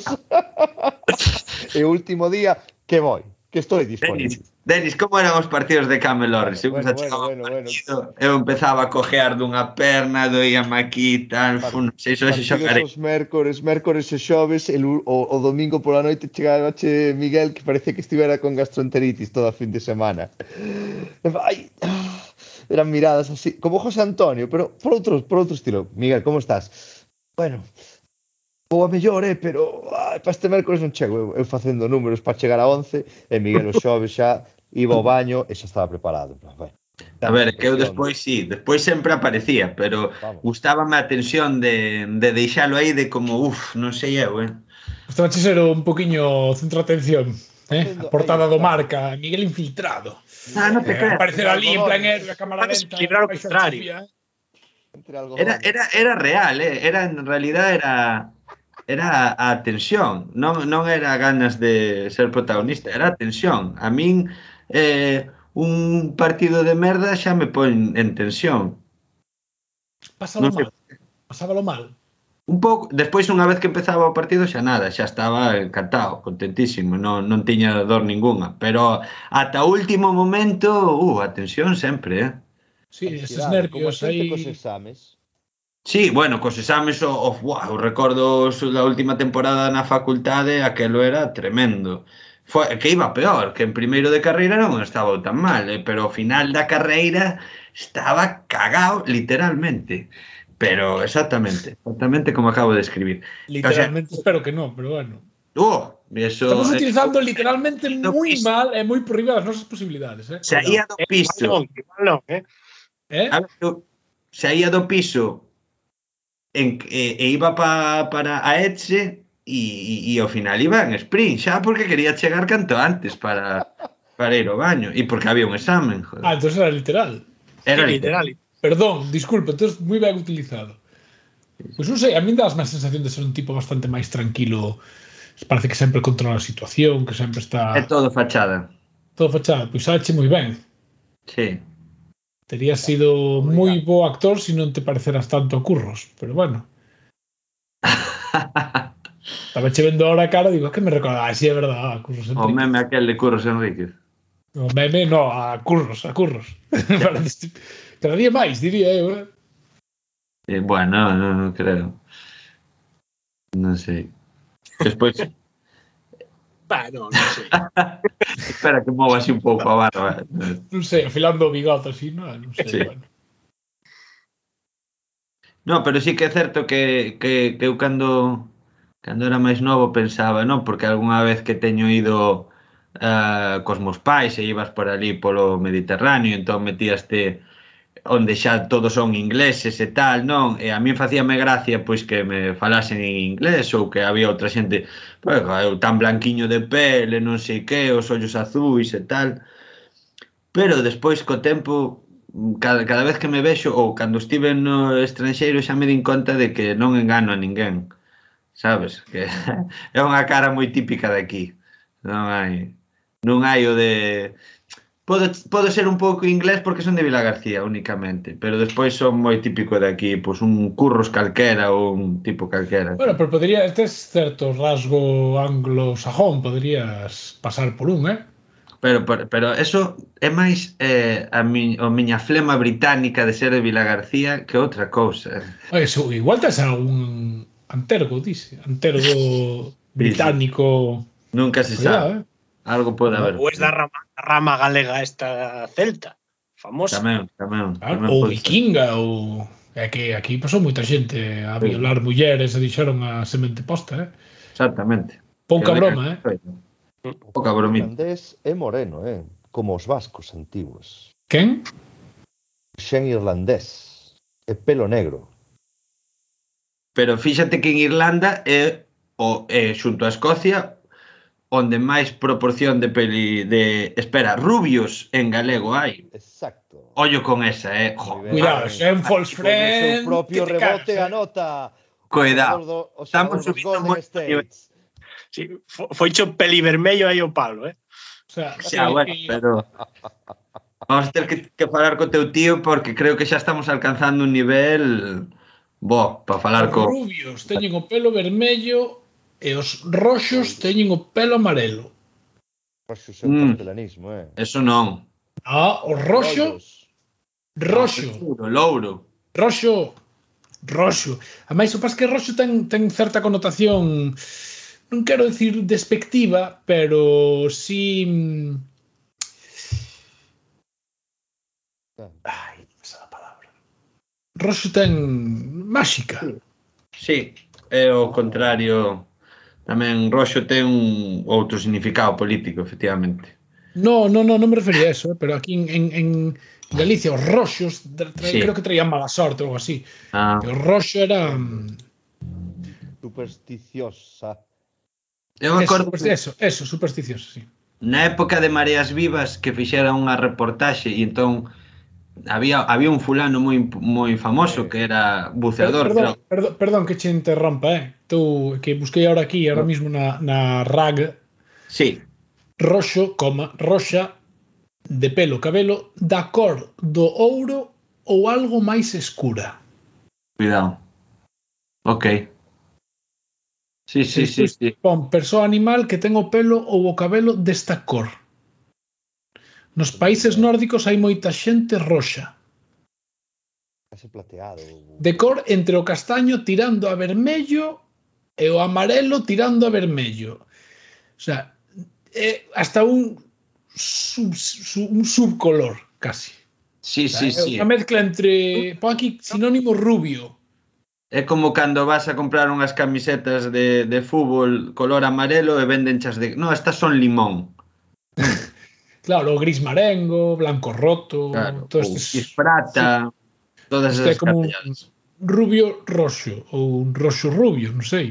E o último día, que voy, que estou Denis, disponible. Denis, como eran os partidos de Bueno, Camelorris? Eu bueno, xa bueno, chegaba ao bueno, bueno. partido, eu empezaba a cojear dunha perna, doíame aquí e tal, Par- fu, non sei se hoxe Partidos xogarei. os mércores, mércores e xoves, el, u- o, o domingo pola noite chegaba che Miguel que parece que estivera con gastroenteritis toda a fin de semana. Ai, ah, eran miradas así, como José Antonio, pero por outro, por outro estilo. Miguel, como estás? Bueno, vou a mellor, eh, pero ai, para este mércores non chego. Eu, eu facendo números para chegar a once, e Miguel o xoves xa iba ao baño e xa estaba preparado. Bueno, A tanta ver, é que eu presión, despois sí, despois sempre aparecía, pero vamos. gustábame a tensión de, de deixalo aí de como, uff, non sei eu, eh. Gustaba che ser un poquinho centro de atención, eh? A Facendo, aí portada do está. Marca, Miguel infiltrado. Ah, non te Miguel, Eh, creas. aparecer entre ali en plan algodones, héroe a cámara Puedes lenta, librar o baixo a contrario. chuvia. entre Era, algodones. era, era real, eh. Era, en realidad era, era a tensión, non, non era ganas de ser Pode protagonista, ser. era a tensión. A min eh, un partido de merda xa me pon en tensión. Pásalo Non sei. mal, pasábalo mal. Un pouco, despois unha vez que empezaba o partido xa nada, xa estaba encantado, contentísimo, non, non tiña dor ningunha, pero ata o último momento, uh, a tensión sempre, eh. Sí, esos Ansiedade, como a nervios xente aí. cos exames. Sí, bueno, cos exames, o, o, buah, o recordo da última temporada na facultade, aquelo era tremendo. Foi, que iba peor, que en primeiro de carreira non estaba tan mal, eh, pero ao final da carreira estaba cagao literalmente. Pero exactamente, exactamente como acabo de escribir. O sea, Literalmente espero que no, pero bueno. oh, Estamos eso, eh, utilizando literalmente do moi piso, mal e moi por riba das nosas posibilidades, eh? Cuidado. saía do Eh, igual piso, non, igual non, eh? a Eh? ver, eu saía do piso en, e, e iba pa, para a Etxe e, e, e ao final iba en sprint, xa porque quería chegar canto antes para, para ir ao baño e porque había un examen, Ah, joder. entonces era literal. Sí, Era literal. literal. Perdón, disculpe, entonces moi ben utilizado. Pois non sei, a min das máis sensación de ser un tipo bastante máis tranquilo. Parece que sempre controla a situación, que sempre está É todo fachada. todo fachado. Pois sache moi ben. Sí. Terías sido moi Obrigado. bo actor se non te pareceras tanto a Curros, pero bueno. Estaba che vendo ahora a cara e digo, que me recorda? Ah, sí, é verdade, a Curros O Enríquez. meme aquel de Curros Enríquez. O meme, no, a Curros, a Curros. Cada día máis, diría eu, eh? Eh, bueno, non, non creo. Non sei. Despois, Bah, non, non sei. espera que mova así un pouco a barba. Non sei, afilando o bigote así, non, non sei, Sí. bueno. No, pero sí que é certo que, que, que eu cando, cando era máis novo pensaba, non? Porque algunha vez que teño ido uh, cos meus pais e ibas por ali polo Mediterráneo, entón metíaste onde xa todos son ingleses e tal, non? E a min facíame gracia pois que me falasen en inglés ou que había outra xente, pois eu tan blanquiño de pele, non sei que, os ollos azuis e tal. Pero despois co tempo cada, cada vez que me vexo ou cando estive no estranxeiro xa me din conta de que non engano a ninguén, sabes? Que é unha cara moi típica de aquí. Non hai non hai o de podo, podo ser un pouco inglés porque son de Vilagarcía únicamente, pero despois son moi típico de aquí, pois un curros calquera ou un tipo calquera. Bueno, pero podría, este es certo rasgo anglosajón, podrías pasar por un, eh? Pero, pero, pero eso é máis eh, a, mi, a miña flema británica de ser de Vilagarcía que outra cousa. Eso, igual tes algún antergo, dice, antergo Sí, sí. británico. Nunca se Cuidado, sabe. eh? Algo pode Cuidado. haber Ou por es aí. da rama, rama galega esta celta, famosa. Tamén, tamén, Claro, tamén ou pode ser. vikinga, ou... É que aquí pasou moita xente a Sí, violar mulleres e dixeron a semente posta, eh? exactamente. Que Pouca vengan broma, eh? O pouca povo bromita. irlandés é moreno, eh? Como os vascos antigos. Quen? Xen irlandés. É pelo negro. Pero fíxate que en Irlanda é, o, é xunto a Escocia onde máis proporción de peli de, espera, rubios en galego hai. Exacto. Ollo con esa, eh. Moi Jo, Cuidado, ben. xa é un false Con o seu friend que propio te rebote cagas, eh? anota o cuidado. xogador, do, o Estamos xogador dos subindo Golden moito o nivel. States. Sí, fo- foi cho peli vermello aí o palo, eh? sea, Xa, eh, bueno, eh, pero vamos a ter que, que falar co teu tío porque creo que xa estamos alcanzando un nivel bo para falar os co... rubios teñen o pelo vermello e os roxos Louro. teñen o pelo amarelo. Roxo é un Mm, castelanismo, eh? eso non. Ah, o roxo, Loiros. Non, roxo, louro, louro. roxo, roxo. Ademais, o pas que roxo ten, ten certa connotación, non quero dicir despectiva, pero sí... mm, Ah, Ai, esa é a palabra. Roxo ten máxica. Sí, sí, é o contrario. Tamén roxo ten un outro significado político, efectivamente. No, no, no, non me refería a eso, eh, pero aquí en, en, en Galicia os roxos tra- tra- Sí. creo que traían mala sorte ou algo así. Ah, E o roxo era Entendo. mm, Supersticiosa. eu eso, acordo pues que eso, eso, supersticioso, sí. na época de Mareas Vivas que fixera unha reportaxe e entón había había un fulano moi moi famoso Eh, que era Per- buceador, perdón, creo. perdón, perdón que che interrompa, eh. Tú que busquei ahora aquí, ahora mismo na, na R A G, Sí, roxo, coma, roxa de pelo, cabelo da cor do ouro ou algo máis escura. cuidado. Ok. Sí, E sí, sí, despois sí. pon persoa animal que ten o pelo ou o cabelo desta cor. Nos países eh, nórdicos hai moita xente roxa, case plateado. de cor entre o castaño tirando a vermello e o amarelo tirando a vermello. O sea, é hasta un sub, sub- un subcolor casi. Sí, O sea, sí, é unha sí. mezcla entre pon aquí sinónimo rubio. É como cando vas a comprar unhas camisetas de, de fútbol color amarelo e vendenchas de... No, estas son limón. Claro, o gris marengo, blanco roto, Claro. todos Ou estes disprata, sí, todas isto é esas como un cartelladas. rubio roxo ou un roxo rubio, non sei.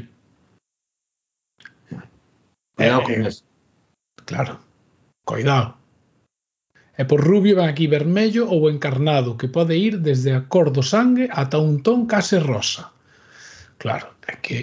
Cuidado con Eh, eso. claro, coidado. E por rubio ven aquí vermello ou encarnado, que pode ir desde a cor do sangue ata un ton case rosa. Claro, é que,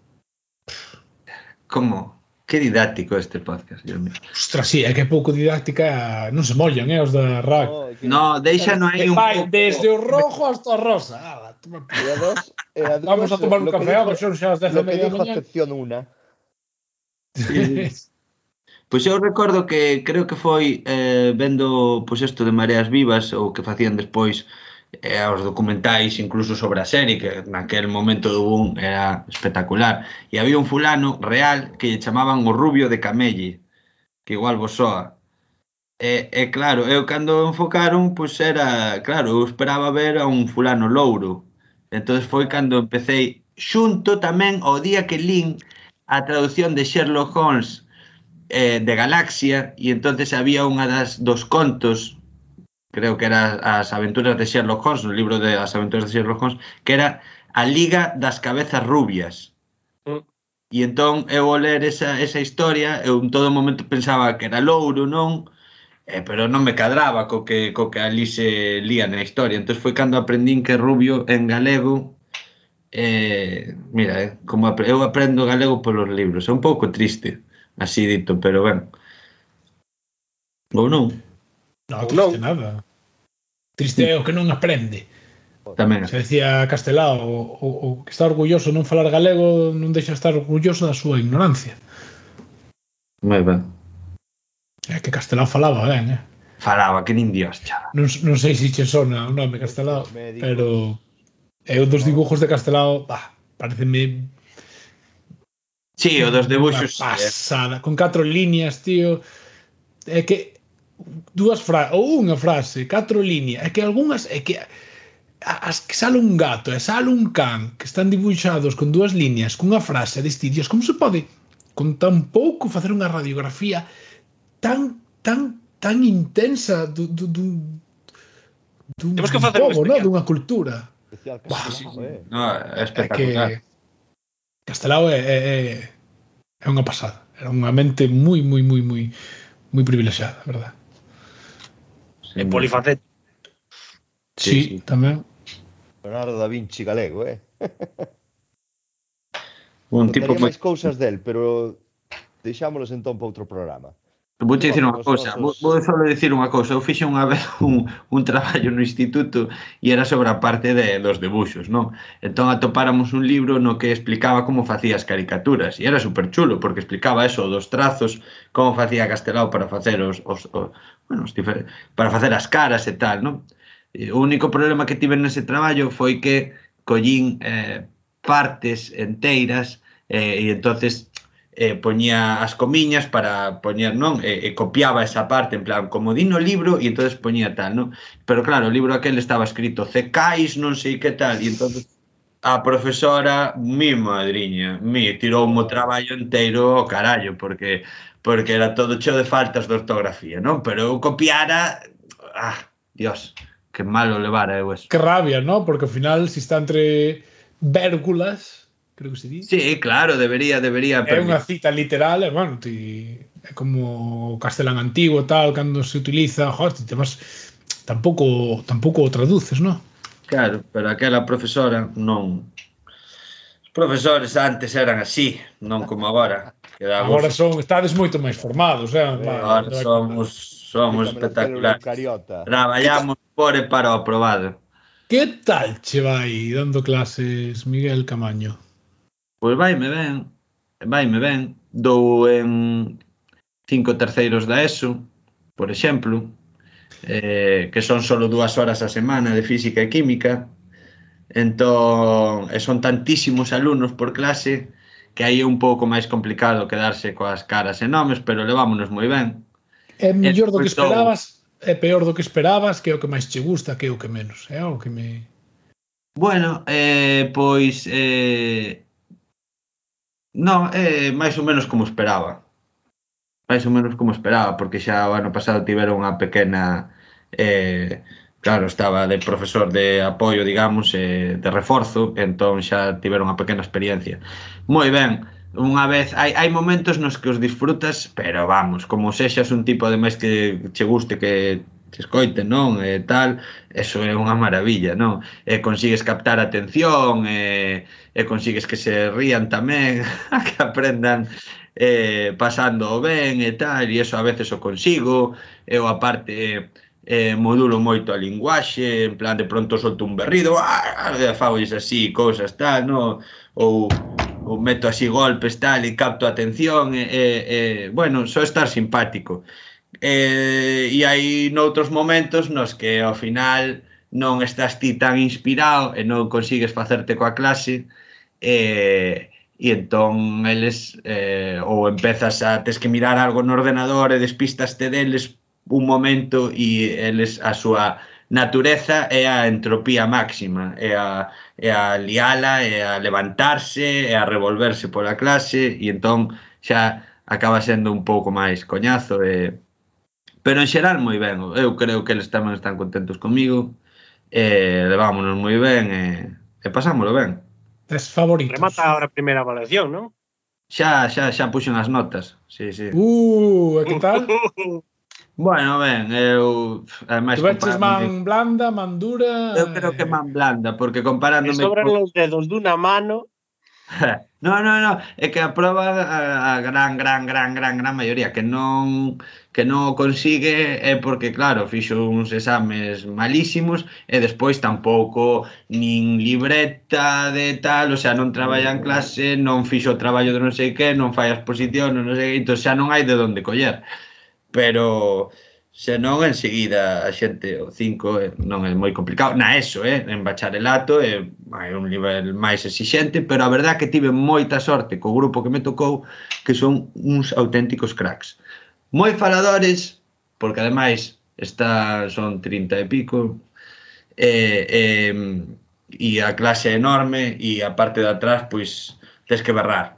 Como? Que didáctico este podcast, Dios mío. ostras, sí, é que é pouco didáctica, non se mollan, eh, os da R A G. No, é que No, é, déixano aí Eh, un vai pouco. desde o rojo hasta o rosa. Ah, toma por é a culo. dos, é a Vamos dúas, a tomar un lo que café, dijo, hombre, son xa as dez e lo que media da dijo mañá. acepción una. Sí, sí. Pois eu recordo que creo que foi eh, vendo pois isto de Mareas Vivas ou que facían despois eh, os documentais incluso sobre a serie que naquel momento do boom era espectacular e había un fulano real que lle chamaban o Rubio de Camelle que igual vos soa e, e claro, eu cando o enfocaron pois era, claro, eu esperaba ver a un fulano louro entonces foi Ah, cando empecé xunto tamén ao día que lin a traducción de Sherlock Holmes eh, de Galaxia e entonces había unha das dos contos creo que era as aventuras de Sherlock Holmes no libro de as aventuras de Sherlock Holmes que era a Liga das Cabezas Rubias Mm. e entón eu ao ler esa, esa historia eu en todo momento pensaba que era louro non eh, pero non me cadraba co que, co que ali se lía na historia entón foi cando aprendín que rubio en galego eh, mira, eh, como apre- eu aprendo galego polos libros é un pouco triste así dito, pero ben ou non No, Ou non. triste nada. Triste é o que non aprende. tamén Se decía Castelao, o, o, o que está orgulloso de non falar galego non deixa de estar orgulloso da súa ignorancia. moi ben É que Castelao falaba ben, eh? falaba que nin Dios, chava. Non, non sei se che sona o nome os, Castelao, os médicos pero é un dos no, dibujos de Castelao, bah, pareceme Sí, o dos unha debuxos sí, eh. pasada, con catro líneas, tío. É que dúas frases, ou unha frase, catro líneas, é que algunhas, é que as que sale un gato e sale un can que están dibuixados con dúas líneas, cunha frase deste, Dios, como se pode con tan pouco facer unha radiografía tan, tan, tan intensa du, du, dun, dun, Temos que dun facer un pobo, no? especial. Dunha cultura. especial Buah, Sí, sí, castelao, sí. eh. No, é é que espectacular. Castelao é, é, é unha pasada. Era unha mente moi, moi, moi, moi, moi privilexiada, verdad? E Sin dúbida. polifacético. Sí, Sí, sí. tamén. Leonardo da Vinci galego, eh. Un tipo Contaría moi máis cousas del, pero deixámolos entón para outro programa. Vou te Sí, dicir porque unha os cousa, vou, vou nosos... só dicir unha cousa. Eu fixe unha vez un, un traballo no instituto e era sobre a parte de, dos debuxos, non? Entón atopáramos un libro no que explicaba como facía as caricaturas e era super chulo porque explicaba eso dos trazos, como facía Castelao para facer os, os, os bueno, os difer- para facer as caras e tal, non? E o único problema que tive nese traballo foi que collín eh, partes enteiras eh, e entonces eh, poñía as comiñas para poñer, non? E, e copiaba esa parte, en plan, como di no libro, e entonces poñía tal, non? Pero claro, o libro aquel estaba escrito Cecais, non sei que tal, e entonces a profesora, mi madriña, mi, tirou o Joder. traballo inteiro ao carallo, porque porque era todo cheo de faltas de ortografía, non? Pero eu copiara, ah, Dios, que malo levara eu eso. Que rabia, ¿no? Porque ao final, si está entre vérgulas, creo que se di, Sí, claro, debería, debería é unha permitir. cita literal, e, bueno, ti, é como o castelán antigo tal, cando se utiliza, joder, ti temas, tampouco, tampouco o traduces, ¿no? Claro, pero aquela profesora non. Os profesores antes eran así, non como agora, que dá Agora gosto. son, estades moito máis formados, eh? A Va, ver, Agora onde vai parar? somos somos explícame la célula espectaculares. eucariota. Que tal, Traballamos por e para o aprobado. que tal che vai dando clases Miguel Camaño? Pois vaime ben, vaime ben. Dou en cinco terceiros da ESO, por exemplo, eh, que son solo dúas horas a semana de física e química. Entón, e son tantísimos alumnos por clase que aí é un pouco máis complicado quedarse coas caras e nomes, pero levámonos moi ben. É E mellor do despois que dou, esperabas, é peor do que esperabas, que é o que máis che gusta, que é o que menos, é o que me... bueno, eh, pois eh, non, é máis ou menos como esperaba. Máis ou menos como esperaba, porque xa o ano pasado tiveron unha pequena eh, claro, estaba de profesor de apoio, digamos, eh, de reforzo, entón xa tiveron unha pequena experiencia. Moi ben, unha vez hai, hai momentos nos que os disfrutas, pero vamos, como sexas un tipo ademais que che guste que te escoiten, non? E tal, eso é unha maravilla, non? E consigues captar a atención e, e consigues que se rían tamén, que aprendan eh, pasando ben e tal, e eso a veces o consigo, eu aparte eh, modulo moito a linguaxe, en plan de pronto solto un berrido, ah, fagolles así, cousas tal, no? ou, ou meto así golpes tal e capto a atención e, e, e bueno, só estar simpático. Eh, e hai noutros momentos nos que ao final non estás ti tan inspirado e non consigues facerte coa clase e, e entón eles eh, ou empezas a tes que mirar algo no ordenador e despistaste deles un momento e eles a súa natureza é a entropía máxima, é a, é a liala, é a levantarse, é a revolverse pola clase e entón xa acaba sendo un pouco máis coñazo e pero en xeral moi ben, eu creo que eles tamén están contentos comigo, e levámonos moi ben e, e pasámolo ben. Tes favoritos? Remata ahora a primeira evaluación, non? Xa, xa, xa puxen as notas, sí, sí. Uh, e que tal? Bueno, ben, eu, ademais Tuveches comparándome, man blanda, man dura... eu creo que Eh... man blanda, porque Me comparándome sobran co... os dedos dunha mano. No, no, no, é que a proba a, a gran, gran, gran, gran, gran maioría que non que non o consigue é porque, claro, fixo uns exames malísimos e despois tampouco nin libreta de tal, o sea, non traballa en clase, non fixo o traballo de non sei que, non fai a exposición, non sei que, entón xa non hai de onde coller. Pero senón enseguida a xente o cinco eh, non é moi complicado na ESO, eh, en bacharelato é, hai un nivel máis exixente, pero a verdad que tive moita sorte co grupo que me tocou, que son uns auténticos cracks, moi faladores, porque ademais está, son trinta e pico e, e, e a clase é enorme e a parte de atrás pois tes que berrar,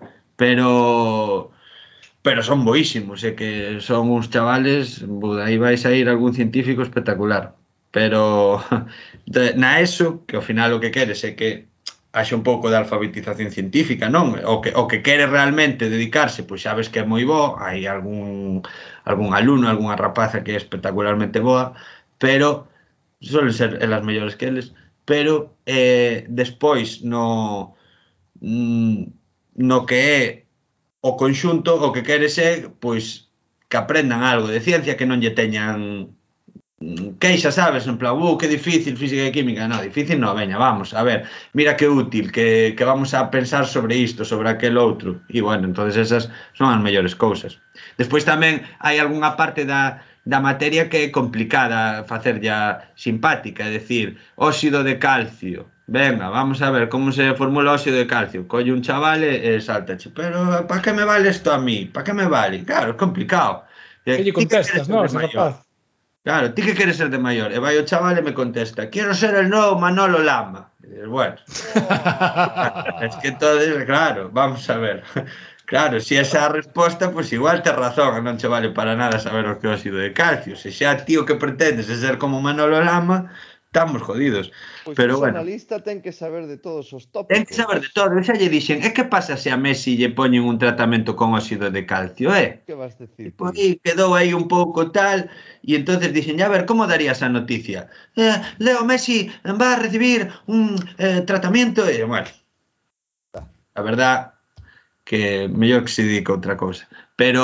pero pero son boísimos, é que son uns chavales, aí vais a ir algún científico espectacular. Pero de, na ESO, que ao final o que queres é que haxe un pouco de alfabetización científica, non? O que, o que quere realmente dedicarse, pois sabes que é moi bo, hai algún, algún alumno, algunha rapaza que é espectacularmente boa, pero suelen ser elas mellores que eles, pero eh, despois no, mm, no que é o conxunto o que queres é pois que aprendan algo de ciencia, que non lle teñan queixa, sabes, en plan, uh, que difícil física e química. No, difícil no, veña, vamos, a ver, mira que útil, que, que vamos a pensar sobre isto, sobre aquel outro. E bueno, entonces esas son as mellores cousas. Despois tamén hai algunha parte da, da materia que é complicada facer ya simpática, é dicir, óxido de calcio. Venga, vamos a ver como se formula o óxido de calcio. Colle un chaval e, e saltache, pero para que me vale isto a mí? Para que me vale? Claro, é complicado. Que lle Ti que queres contestas, ser no, de ese maior? rapaz? Claro, ti que queres ser de maior? E vai o chaval e me contesta, quiero ser el nuevo Manolo Lama. E dices, bueno, es que entonces, claro, vamos a ver. Claro, si esa é a resposta, pues igual tes razón, e non che vale para nada saber o que é o óxido de calcio. Se xa ti o que pretendes é ser como Manolo Lama, estamos jodidos. Pois un Pero bueno, xornalista ten que saber de todos os ten que tópicos. saber de todo. Eu xa lle dixen, e que pasa se a Messi lle poñen un tratamento con óxido de calcio, eh? Que vas decir Tipo, ti? aí quedou aí un pouco tal, e entonces dixen, a ver, como darías a noticia? Eh, Leo Messi va a recibir un eh, tratamiento, e, bueno, a verdad que mellor que se dedique a outra cousa. Pero,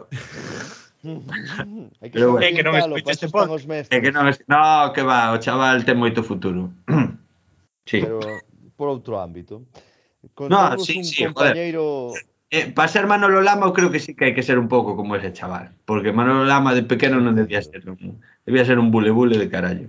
Hai que pero saber bueno, É que non orientalo, escoite para este eso están os podcast. é que mestres. non, es- no, que va, o chaval ten moito futuro. Sí. Pero por outro ámbito. No, Contádevos sí, un sí, joder. compañeiro. Eh, para ser Manolo Lama eu creo que sí que hai que ser un pouco como ese chaval, porque Manolo Lama de pequeno Sí, non sí, debía sí. ser un, debía ser un bule bule de carallo.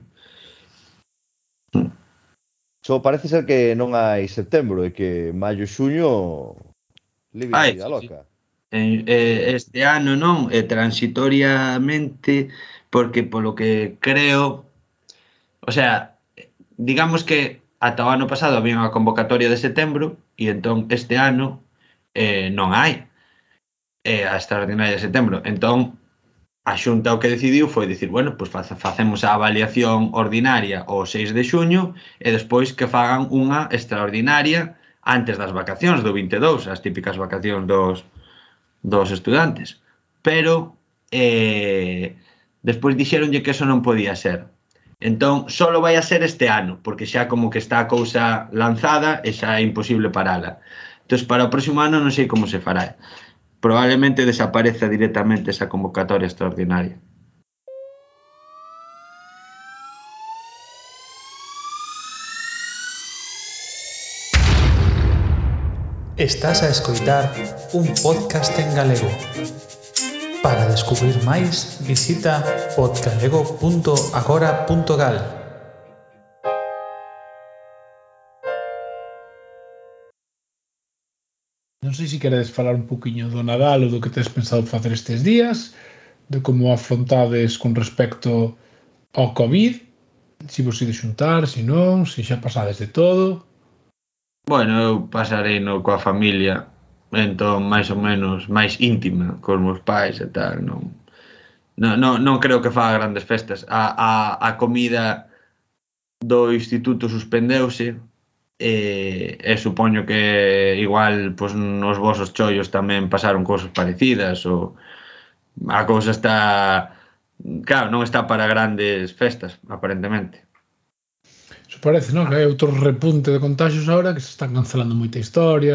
Só parece ser que non hai setembro e que maio e xuño libre a Ai, vida sí, sí. loca. Eh, eh, este ano non, eh, transitoriamente, porque polo que creo, o sea, digamos que ata o ano pasado había unha convocatoria de setembro e entón este ano eh, non hai eh, a extraordinaria de setembro. Entón, a Xunta o que decidiu foi dicir, bueno, pois pues facemos a avaliación ordinaria o seis de xuño e despois que fagan unha extraordinaria antes das vacacións do vinte e dous, as típicas vacacións dos, dos estudantes. Pero eh, despois dixeronlle que eso non podía ser. Entón, solo vai a ser este ano, porque xa como que está a cousa lanzada e xa é imposible parala. Entón, para o próximo ano non sei como se fará. Probablemente desapareza directamente esa convocatoria extraordinaria. Estás a escoitar un podcast en galego. Para descubrir máis, visita podgalego punto agora punto gal. Non sei se queredes falar un poquinho do Nadal ou do que tes pensado facer estes días, de como afrontades con respecto ao COVID, se vos ides xuntar, se non, se xa pasades de todo. Bueno, eu pasarei no coa familia, entón máis ou menos máis íntima, cos meus pais e tal, non, non, non, non creo que faga grandes festas. A, a, a comida do instituto suspendeuse e, e supoño que igual pois, nos vosos chollos tamén pasaron cousas parecidas ou a cousa está, claro, non está para grandes festas, aparentemente. Iso parece, non? Que hai outro repunte de contagios agora que se están cancelando moita historia.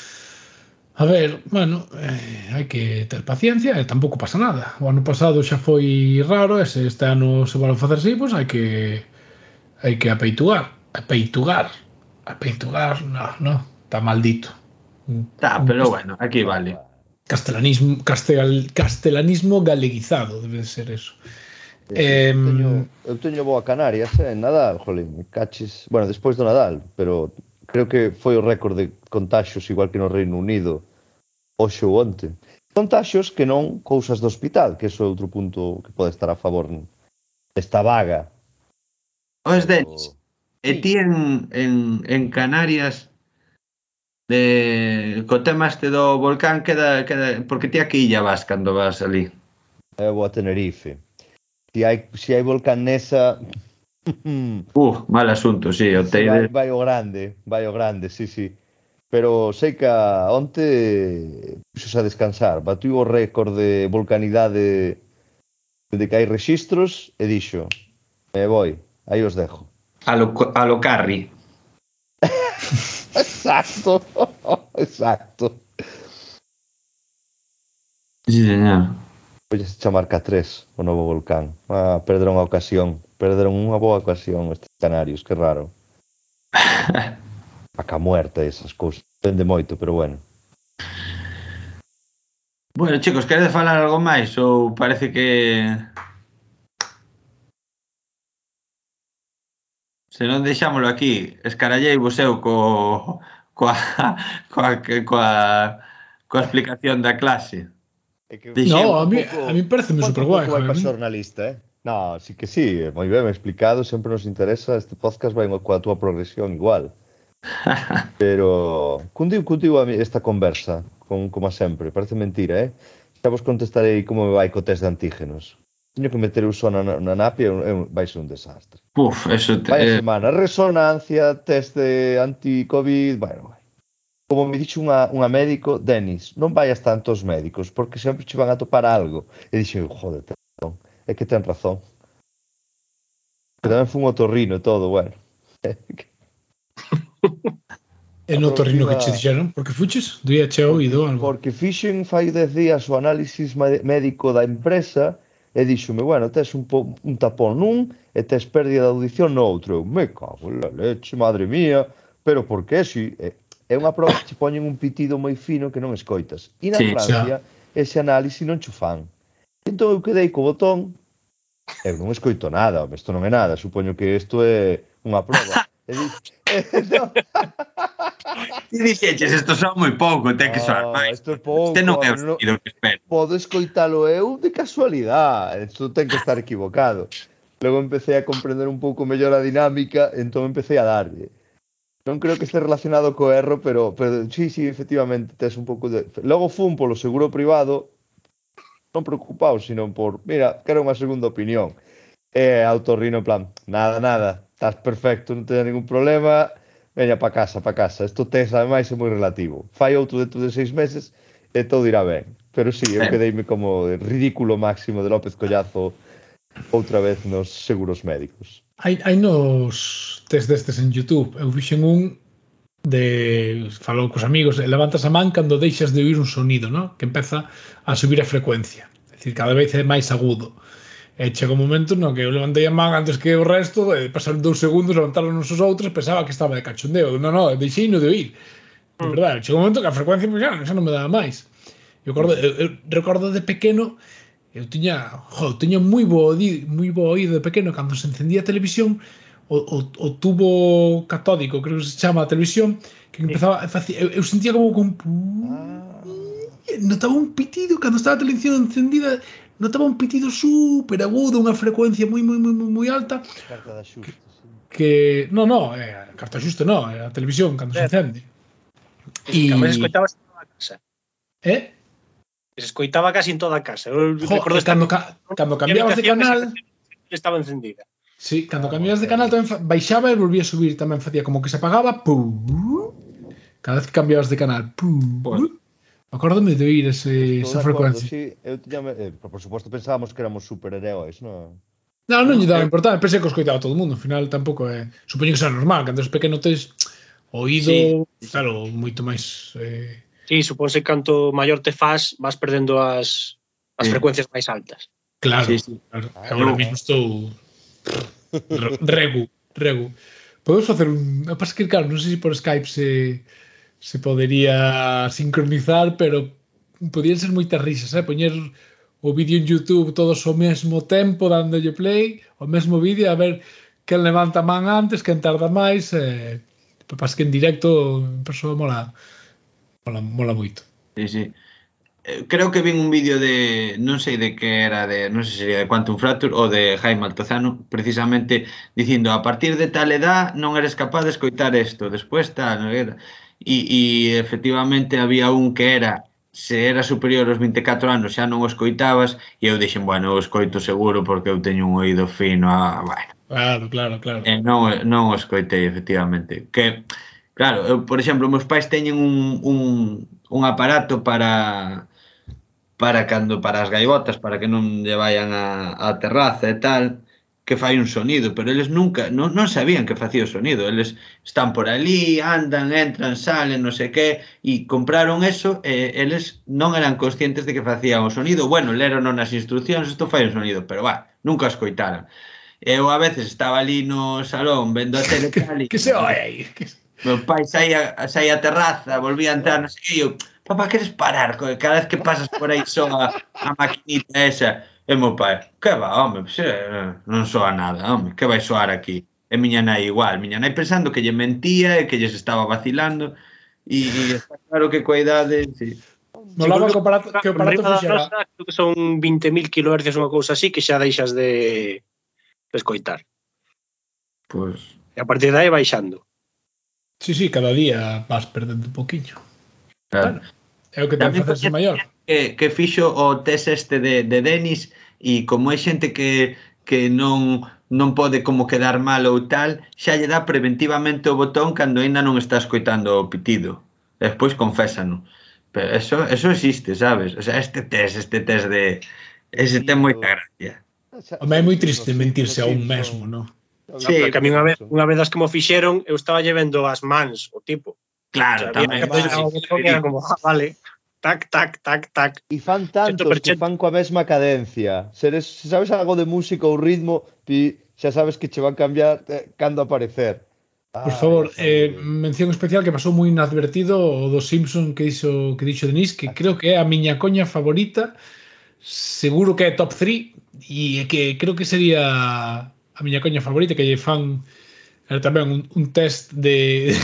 A ver, bueno, eh, hai que ter paciencia e tampouco pasa nada. O ano pasado xa foi raro e se este ano se volve a facer así, pois hai que hai que apeitugar, apeitugar, apeitugar, no, no, está maldito. Un, Tá, un pero bueno, aquí Bueno, vale. bueno. Castelanismo, castel, castelanismo galeguizado, debe de ser eso. Sí, sí. Eh, Eu teño, eu teño boa Canarias, eh, en Nadal, jolín, me caches, bueno, despois do Nadal, pero creo que foi o récord de contaxios igual que no Reino Unido hoxe ou onte. Contaxios que non cousas do hospital, que iso é outro punto que pode estar a favor desta vaga. Oes, Denis, Pero e sí, ti en, en, en Canarias de, co tema este do volcán queda, queda, porque ti a que illa vas cando vas ali? eu vou a Tenerife. Si hai, si hai volcán nesa, Uh, mal asunto, sí, o se vai, Teide. vai o grande, vai o grande, sí, sí. Pero sei que a onte puxos a descansar, batiu o récord de volcanidade de que hai rexistros e dixo, me voi, aí os dejo. A lo, a lo Carri. Exacto, exacto. Sí, señor. Pois chamar K tres, o novo volcán. Ah, perderon a ocasión. Perderon unha boa ocasión estes canarios, que raro. A ca muerta esas cousas. Depende moito, pero bueno. Bueno, chicos, queredes falar algo máis ou parece que se non deixámolo aquí, escarallei vos eu co coa coa coa coa explicación da clase. É que Deixei No, falta a un mí, pouco, a mí pareceme falta super un guai, pouco vai joder. para xornalista, eh? No, sí que sí, moi ben explicado, sempre nos interesa, este podcast vai coa túa progresión igual. Pero cundiu, cundiu a mí esta conversa, con, como a sempre, parece mentira, eh? Xa vos contestarei como me vai co test de antígenos. Teño que meter o son na, na napia e un- vai ser un desastre. Puf, eso te, Vaya eh, semana, resonancia, test de anti-covid, bueno, como me dixo unha, unha médico, Denis, non vayas tanto aos médicos, porque sempre che van a topar algo. E dixen, joder, ten razón, é que ten razón. Que tamén fun ao torrino e todo, bueno. E A no torrino que che próxima... dixeron, porque fuches, día che Porque, oído algo. porque fixen fai dez días o análisis ma- médico da empresa e díxome, bueno, tes un, po, un tapón nun e tes pérdida de audición no outro. Eu, me cago en la leche, madre mía, pero por que si? É, é unha prova que che poñen un pitido moi fino que non escoitas. E na sí. Francia, Xa. ese análisis non cho fan. Entón eu quedei co botón, eu non escoito nada, home, isto non é nada, supoño que isto é unha prova. E di, e, non, E dixeches, isto son moi pouco, ten que soar no, máis. isto é Este pouco, non é o home, non, sonido que espero. podo escoitalo eu de casualidade, isto ten que estar equivocado. Logo empecé a comprender un pouco mellor a dinámica, entón empecé a darlle. Non creo que este relacionado co erro, pero, pero sí, sí, efectivamente, tes un pouco de... Logo fun polo seguro privado, non preocupado, sino por, mira, quero unha segunda opinión. E a otorrino en plan, nada, nada, estás perfecto, non teño ningún problema, veña pa casa, pa casa. Isto tes, ademais, é moi relativo. Fai outro dentro de seis meses e todo irá ben. Pero sí, eu Ben, quedeime como de ridículo máximo de López Collazo outra vez nos seguros médicos. Hai, hai nos test destes en YouTube. Eu fixen un de falou cos amigos, e levantas a man cando deixas de oír un sonido, ¿no? Que empeza a subir a frecuencia. É dicir, cada vez é máis agudo. E chega un momento no que eu levantei a man antes que o resto, e pasaron dous segundos, levantaron uns os outros, pensaba que estaba de cachondeo. Non, non, deixei no de oír. De Mm. verdade, chega un momento que a frecuencia pues, xa, xa non me daba máis. Eu recordo, eu, eu recordo de pequeno, eu tiña, jo, tiña moi bo oído, moi bo oído de pequeno cando se encendía a televisión, o, o, o tubo catódico, creo que se chama a televisión, que Sí. empezaba a facer, eu, eu sentía como con Ah, notaba un pitido cando estaba a televisión encendida, notaba un pitido super agudo, unha frecuencia moi moi moi moi moi alta, carta de axuste, sí. que no, no, é a carta xusta, no, é a televisión cando se Ver, encende. sí, sí, que además E escoitabas en toda a casa. eh Que se escoitaba casi en toda a casa. Eu jo, recordo e estar cando no ca, cando mi cambiabas de habitación e canal, saber que estaba encendida. sí, cando Ah, non cambiabas de sei. canal tamén fa- baixaba e volvía a subir, tamén facía como que se apagaba, pum, cada vez que cambiabas de canal, pois, pum. Acórdame de oír ese, Estou esa de acordo, frecuencia. sí. Eu tiña, eh, por suposto pensábamos que éramos superheróis, non? Non, non no, lle daba eu, importancia, pensei que os coitaba todo o mundo, ao final tampouco é, supoño que será normal, cando eres pequeno tes oído, sí, sí, sí. claro, moito máis eh, Sí, supónse que canto maior te fas, vas perdendo as, as Sí, frecuencias máis altas. claro, sí, sí. claro. Agora Ah, mesmo estou re- regu, regu. Podemos facer un, a pasa que claro, non sei se por Skype se se podería sincronizar, pero podían ser moitas risas, eh? Poñer o vídeo en YouTube todos ao mesmo tempo dándolle play, o mesmo vídeo, a ver quen levanta a man antes, quen tarda máis, eh, pasa que en directo en persoa mola, mola, mola moito. Sí, sí. Eh, Creo que vin un vídeo de, non sei de que era, de, non sei se sería de Quantum Fracture ou de Jaime Altozano, precisamente dicindo a partir de tal edad non eres capaz de escoitar isto, despois tal, non era. E, e efectivamente había un que era, se era superior aos vinte e catro anos xa non o escoitabas, e eu dixen, bueno, eu escoito seguro porque eu teño un oído fino, ah, bueno. Claro, claro, claro. E non, non o escoitei, efectivamente. Que, claro, eu, por exemplo, meus pais teñen un, un, un aparato para para cando para as gaivotas, para que non lle vayan a, a terraza e tal, que fai un sonido, pero eles nunca, non, non sabían que facía o sonido. Eles están por ali, andan, entran, salen, non sei que, e compraron eso e eles non eran conscientes de que facían o sonido. Bueno, leron nas instruccións, isto fai un sonido, pero va, nunca escoitaron. Eu a veces estaba ali no salón vendo a tele que, tal e que se oe aí. Que... meu pai saía, saía a terraza, volvía a entrar, non sei que, e eu, papá, queres parar? Cada vez que pasas por aí soa a maquinita esa. E meu pai, que va, home, se, non soa nada, home, que vai soar aquí? E miña nai igual, miña nai pensando que lle mentía e que lles estaba vacilando, e, e está claro que coa idade, sí. Sí, Molaba porque que o aparato, que o aparato arriba da fixera... nosa, creo que son vinte mil kilohercios, unha cousa así, que xa deixas de, de escoitar. Pois, E a partir de aí baixando. Sí, sí, cada día vas perdendo un poquinho. claro. Bueno, é o que ten Tamén facerse coñezo maior. que, que fixo o test este de, de Denis e como é xente que, que non, non pode como quedar mal ou tal, xa lle dá preventivamente o botón cando aínda non está escoitando o pitido. E despois confésano. Pero eso, eso existe, sabes? O sea, este test, este test de... Ese ten moita gracia. Xa, Home, xa é moi viste triste nos, Sim- mentirse nos a un Simpson. mesmo, non? Xa No, viste pero Sí, que a nos mí unha vez, Simpson. unha vez das que mo fixeron, eu estaba lle vendo as mans, o tipo. claro, Sabía tamén. que vai. apoyaba o botón e era como, ah, vale, tac, tac, tac, tac. E fan cento tantos por que ciento. fan coa mesma cadencia. Se, eres, se sabes algo de música ou ritmo, pi, xa sabes que che van cambiar eh, cando aparecer. Por Ai, favor, a eh, saúde. mención especial que pasou moi inadvertido o dos Simpson que dixo, que dixo Denis, que creo que é a miña coña favorita, seguro que é top tres, e que creo que sería a miña coña favorita, que lle fan era tamén un, un test de,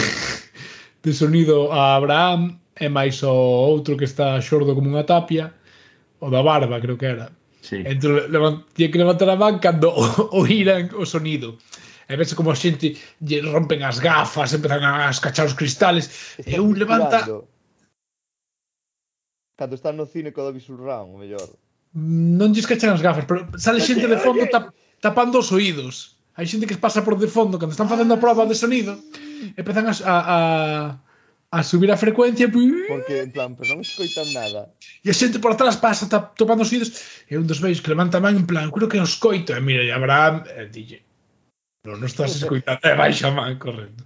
de sonido a Abraham e máis o outro que está xordo como unha tapia, o da barba creo que era. Sí. Entón, tiña que levantar a man cando oíran o sonido. E vese como a xente lle rompen as gafas, empezan a escachar os cristales, e Estás un levanta... misturando. Cando estás no cine co Dolby Surround, o mellor. Non lle escachan as gafas, pero sale xente Oye, de fondo oye. tap, tapando os oídos. Hai xente que pasa por de fondo cando están facendo a prova de sonido, empezan a, a, a, a subir a frecuencia, Porque, en plan, pero non escoitan nada. e a xente por atrás pasa tap, topando os oídos, e un dos vellos que levanta a man en plan, creo que os coito, e mira, e Abraham, e dille, non, non estás escoitando, e baixa a man correndo.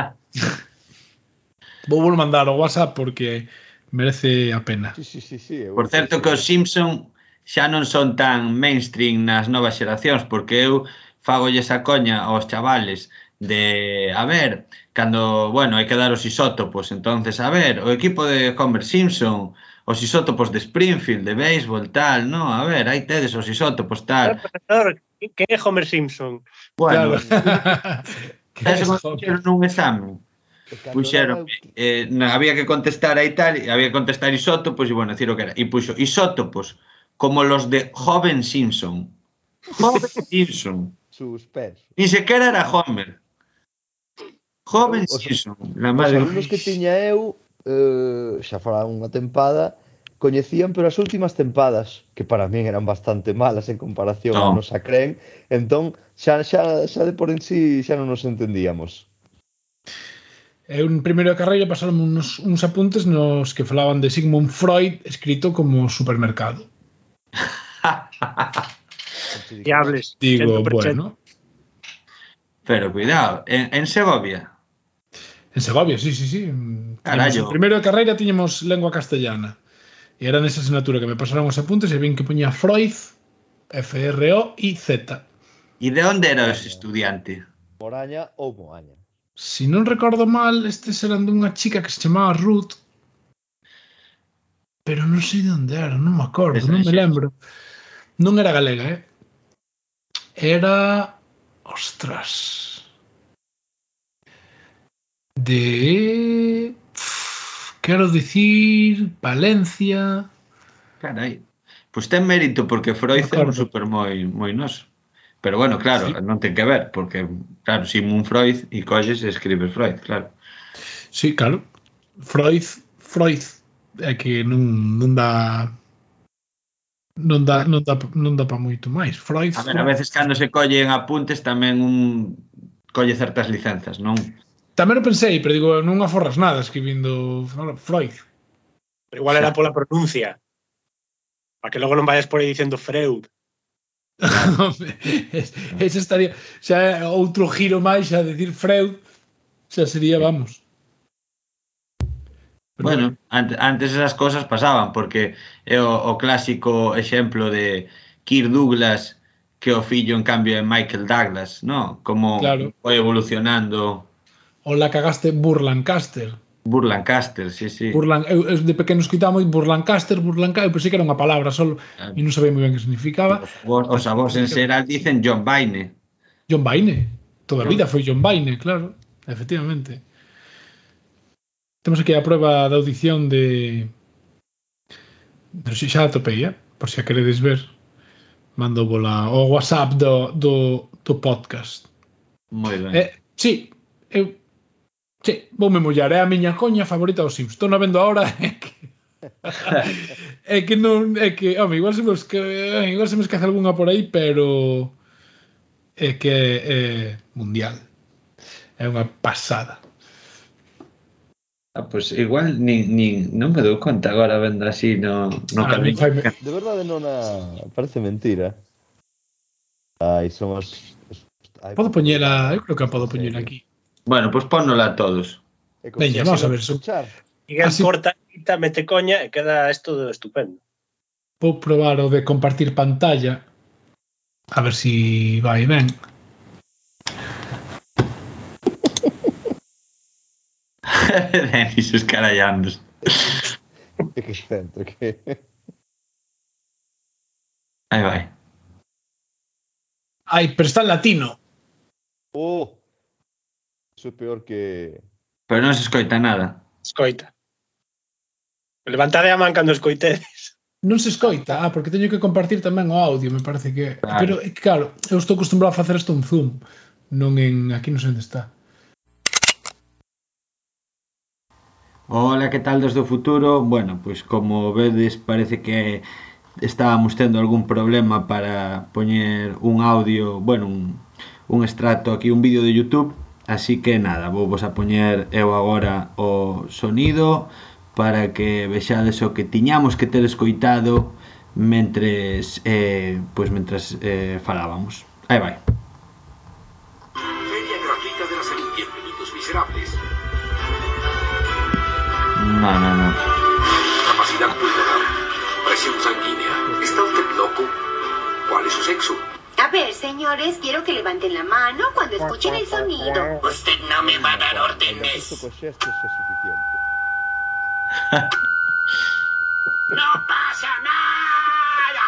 Vou vos mandar o WhatsApp porque merece a pena. Sí, sí, sí, sí. Eu, Por eu certo que os sei. Simpson xa non son tan mainstream nas novas xeracións, porque eu fagolles a coña aos chavales de, a ver, cando, bueno, hai que dar os isótopos, entonces, a ver, o equipo de Homer Simpson, os isótopos de Springfield, de béisbol, tal, no, a ver, aí tedes os isótopos, tal. Eh, profesor, que é Homer Simpson? Bueno, Claro. que eso es me Homer. puxeron nun examen. E cando Puxeron, daba eu... eh, na- había que contestar aí tal, e había que contestar isótopos, e bueno, decir o que era. E puxo isótopos como los de Joven Simpson. Joven Simpson. Suspenso. Ni sequera era Homer. Eu, Joven os, Simpson. La os madre. alumnos que tiña eu, eh, xa fora unha tempada, coñecían, pero as últimas tempadas, que para min eran bastante malas en comparación á No. nosa cren, entón xa, xa, xa de por en sí xa non nos entendíamos. Eu en primeiro de carreira pasaron uns, uns apuntes nos que falaban de Sigmund Freud escrito como supermercado. Enche di que non. Diables, Digo, cento por ciento. bueno, Pero cuidado, en, en Segovia. en Segovia, sí, sí, sí. Tiñamos, en Carallo. primeiro de carreira tiñamos lengua castellana. E era nesa asignatura que me pasaron os apuntes e vin que poñía Freud, F R O I Z. E de onde era ese Moaña. estudiante? Moraña ou Moaña. Si non recordo mal, estes eran dunha chica que se chamaba Ruth, pero non sei de onde era, non me acordo, Esa non me xe- lembro. Non era galega, eh? Era... Ostras... De... Quero dicir... Valencia... Carai. Pois ten mérito porque Non me Freud é un acordo. super moi moi noso. Pero bueno, claro, Sí, non ten que ver, porque, claro, Sigmund Freud e colles e escribes Freud, claro. sí, claro. Freud... Freud... É que non, non dá... Non dá, Bueno, non dá, non dá para moito máis. Freud... a ver, a veces cando se collen apuntes tamén un colle certas licenzas, non? Tamén o pensei, pero digo, non aforras nada escribindo Freud. Pero igual Xa. era pola pronuncia. Para que logo non vayas por aí dicindo Freud. Ese estaría xa outro giro máis a decir Freud, xa sería, vamos. Pero Bueno, antes, antes esas cosas pasaban, porque é o, o clásico exemplo de Kirk Douglas que o fillo en cambio é Michael Douglas, ¿no? Como claro, foi evolucionando o la cagaste Burlancaster. Burlancaster, sí, sí. Burlan, eu, eu de pequeno escoitaba moi Burlancaster, Burlancaster, eu pensei que era unha palabra solo Ah, e non sabía moi ben que significaba. Os avós, os avós en xeral dicen John Baine. John Baine. Toda a John. vida foi John Baine, claro, efectivamente. Temos aquí a prueba de audición de... Pero si xa a topei, eh? Por se a queredes ver. Mando bola o WhatsApp do, do, do podcast. Moi ben. Eh, sí, eu... Sí, voume mollar. É a miña coña favorita dos Sims. Estou na vendo ahora é que... é que non... É que, home, igual se me, esque... igual se me esquece algunha por aí, pero... É que é, é mundial. É unha pasada. Ah, pois pues igual nin, nin, non me dou conta agora vendo así no, no A mí camiño. faime... De verdade non a... Parece mentira. Ai, son os... os... Ai, Podo porque poñela... programa Eu creo que a esta podo poñer serie. aquí. Bueno, pois pues pónnola a todos. E Veña, consegues vamos a ver. Son... escuchar. Miguel Así corta, quita, mete coña e queda isto estupendo. vou probar o de compartir pantalla. A ver si vai ben. Denis escarallándose. E que centro, que... Aí vai. Ai, pero está en latino. Oh! Iso é peor que... Pero non se escoita nada. Escoita. Levantade a man cando escoitedes. Non se escoita. Ah, porque teño que compartir tamén o audio, me parece que é. Claro. Pero, é que, claro, eu estou acostumbrado a facer isto en Zoom. Non en... Aquí non sei onde está. Ola, que tal desde o futuro? Bueno, pois como vedes parece que estábamos tendo algún problema para poñer un audio, bueno, un, un extracto aquí, un vídeo de YouTube, así que nada, vou vos a poñer eu agora o sonido para que vexades o que tiñamos que ter escoitado mentres, eh, pois mentres eh, falábamos. Aí vai. Feria gratuita de la salud. Bienvenidos miserables. No, no, no. Capacidad pulmonar. Presión sanguínea. ¿Está usted loco? ¿Cuál es su sexo? A ver, señores, quiero que levanten la mano cuando escuchen el sonido. Usted no me va a dar Isto órdenes. co xestos é suficiente. ¡No pasa nada!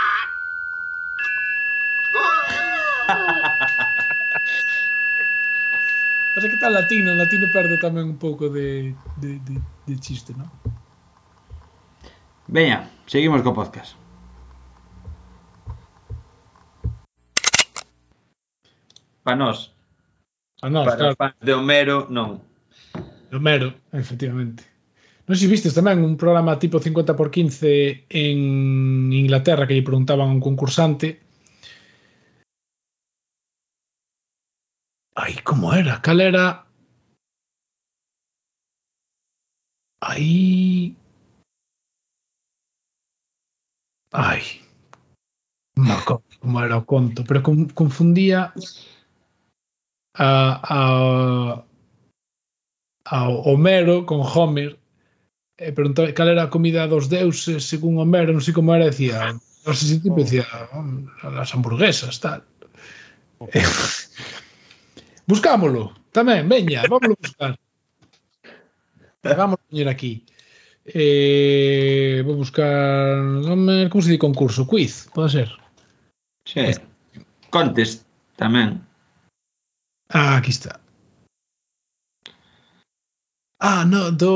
Pasa que está en latino. En latino perde tamén un pouco de, de, de, de chiste, non? Veña, seguimos co podcast. Pa nós. A nós, Para claro. os fans de Homero, non. Homero, efectivamente. Non sei se vistes tamén un programa tipo cincuenta por quince en Inglaterra que lle preguntaban a un concursante. Ai, como era? Cal era? Ai... Ai... Non me acordo como era o conto, pero con, confundía a, a, a Homero con Homer e preguntaba cal era a comida dos deuses según Homero, non sei como era, decía, non sei se tipo decía as hamburguesas, tal. Buscámolo, tamén, veña, vámonos buscar. Vamos a poñer aquí. Eh, vou buscar Homer, como se di concurso? Quiz, pode ser? Sí. Contest tamén. Ah, aquí está. Ah, no, do...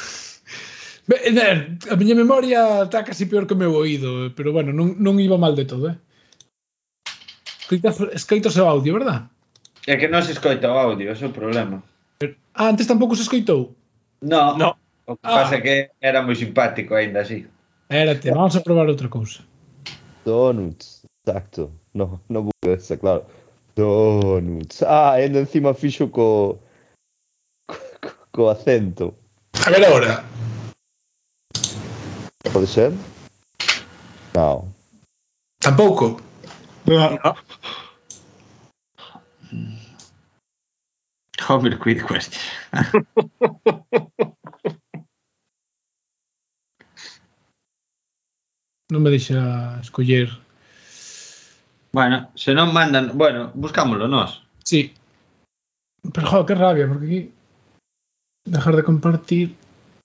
A miña memoria está casi peor que o meu oído, pero bueno, non, non iba mal de todo, eh? Escoitas o audio, verdad? É que non se escoita o audio, ese é o problema. Ah, antes tampouco se escoitou? No, No. o que Ah. pasa é que era moi simpático aínda así. Érate, vamos a probar outra cousa. Donuts, exacto. No, no burguesa, claro. Donuts. Ah, ainda encima fixo co... co, co acento. A ver agora. Pode ser? Non. Tampouco. No. Homer quit question. Non me deixa escoller. Bueno, se non mandan, bueno, buscámoslo nós. Sí. Pero, joder, qué rabia, porque aquí... Dejar de compartir...